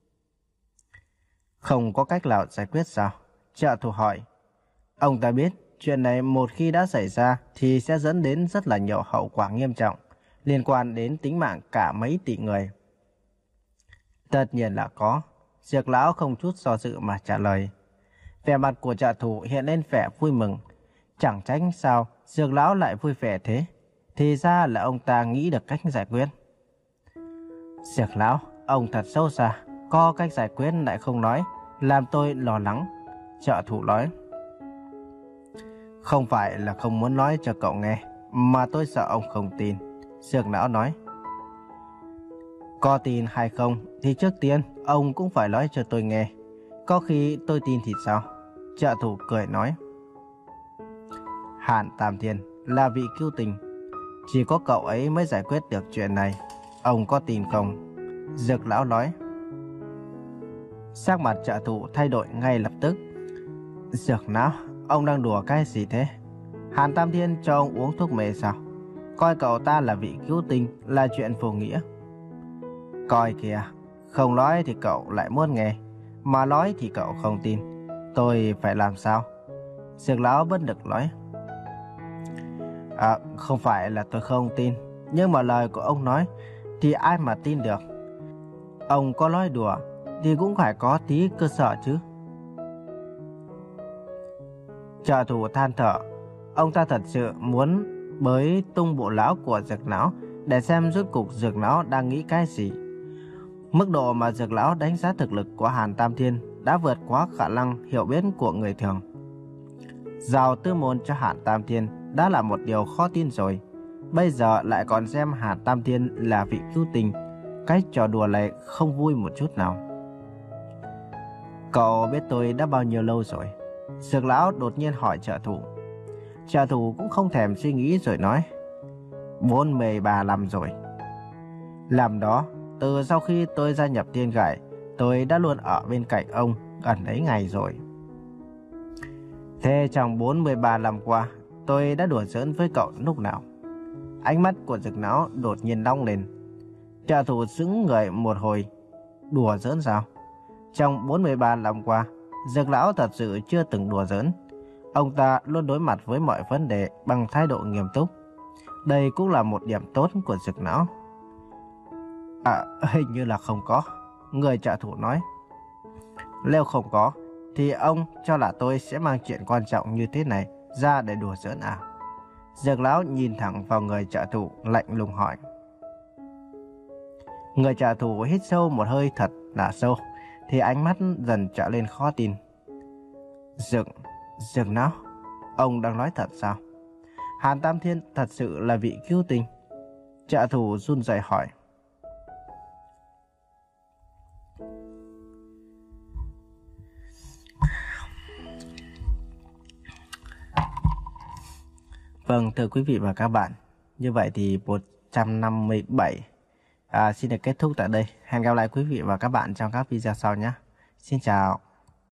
Không có cách nào giải quyết sao? Trợ thủ hỏi. Ông ta biết chuyện này một khi đã xảy ra thì sẽ dẫn đến rất là nhiều hậu quả nghiêm trọng, liên quan đến tính mạng cả mấy tỷ người. Tất nhiên là có. Dược lão không chút do dự mà trả lời. Vẻ mặt của trợ thủ hiện lên vẻ vui mừng. Chẳng tránh sao Dược lão lại vui vẻ thế. Thì ra là ông ta nghĩ được cách giải quyết. Dược lão, ông thật sâu xa. Có cách giải quyết lại không nói, làm tôi lo lắng. Trợ thủ nói. Không phải là không muốn nói cho cậu nghe, mà tôi sợ ông không tin. Dược lão nói. Có tin hay không thì trước tiên ông cũng phải nói cho tôi nghe. Có khi tôi tin thì sao? Trợ thủ cười nói. Hàn Tam Thiên là vị cứu tinh, chỉ có cậu ấy mới giải quyết được chuyện này. Ông có tin không? Dược lão nói. Sắc mặt trợ thủ thay đổi ngay lập tức. Dược lão, ông đang đùa cái gì thế? Hàn Tam Thiên cho ông uống thuốc mê sao? Coi cậu ta là vị cứu tinh là chuyện vô nghĩa. Coi kìa, không nói thì cậu lại muốn nghe, mà nói thì cậu không tin. Tôi phải làm sao? Dược lão bất lực nói. À, không phải là tôi không tin, nhưng mà lời của ông nói thì ai mà tin được. Ông có nói đùa thì cũng phải có tí cơ sở chứ. Trợ thủ than thở. Ông ta thật sự muốn bới tung bộ lão của Dược lão để xem rốt cục Dược lão đang nghĩ cái gì. Mức độ mà Dược lão đánh giá thực lực của Hàn Tam Thiên đã vượt quá khả năng hiểu biết của người thường. Giao tư môn cho Hàn Tam Thiên đã là một điều khó tin rồi. Bây giờ lại còn xem Hàn Tam Thiên là vị cứu tinh. Cái trò đùa này không vui một chút nào. Cậu biết tôi đã bao nhiêu lâu rồi? Dược lão đột nhiên hỏi trợ thủ. Trợ thủ cũng không thèm suy nghĩ rồi nói. Bốn mươi ba năm rồi. Làm đó, từ sau khi tôi gia nhập Tiên Gải, tôi đã luôn ở bên cạnh ông, gần đấy ngày rồi. Thế trong bốn mươi ba năm qua, tôi đã đùa giỡn với cậu lúc nào? Ánh mắt của Dực Lão đột nhiên long lên. Trợ thủ sững người một hồi. Đùa giỡn sao? Trong bốn mươi ba năm qua, Dực Lão thật sự chưa từng đùa giỡn. Ông ta luôn đối mặt với mọi vấn đề bằng thái độ nghiêm túc. Đây cũng là một điểm tốt của Dực Lão. À, hình như là không có. Người trợ thủ nói. Nếu không có, thì ông cho là tôi sẽ mang chuyện quan trọng như thế này ra để đùa giỡn à? Dực Lão nhìn thẳng vào người trợ thủ, lạnh lùng hỏi. Người trợ thủ hít sâu một hơi thật là sâu, thì ánh mắt dần trở lên khó tin. Dực, Dực Lão, ông đang nói thật sao? Hàn Tam Thiên thật sự là vị cứu tinh? Trợ thủ run rẩy hỏi. Vâng, thưa quý vị và các bạn, như vậy thì một trăm năm mươi bảy à, xin được kết thúc tại đây. Hẹn gặp lại quý vị và các bạn trong các video sau nhé. Xin chào.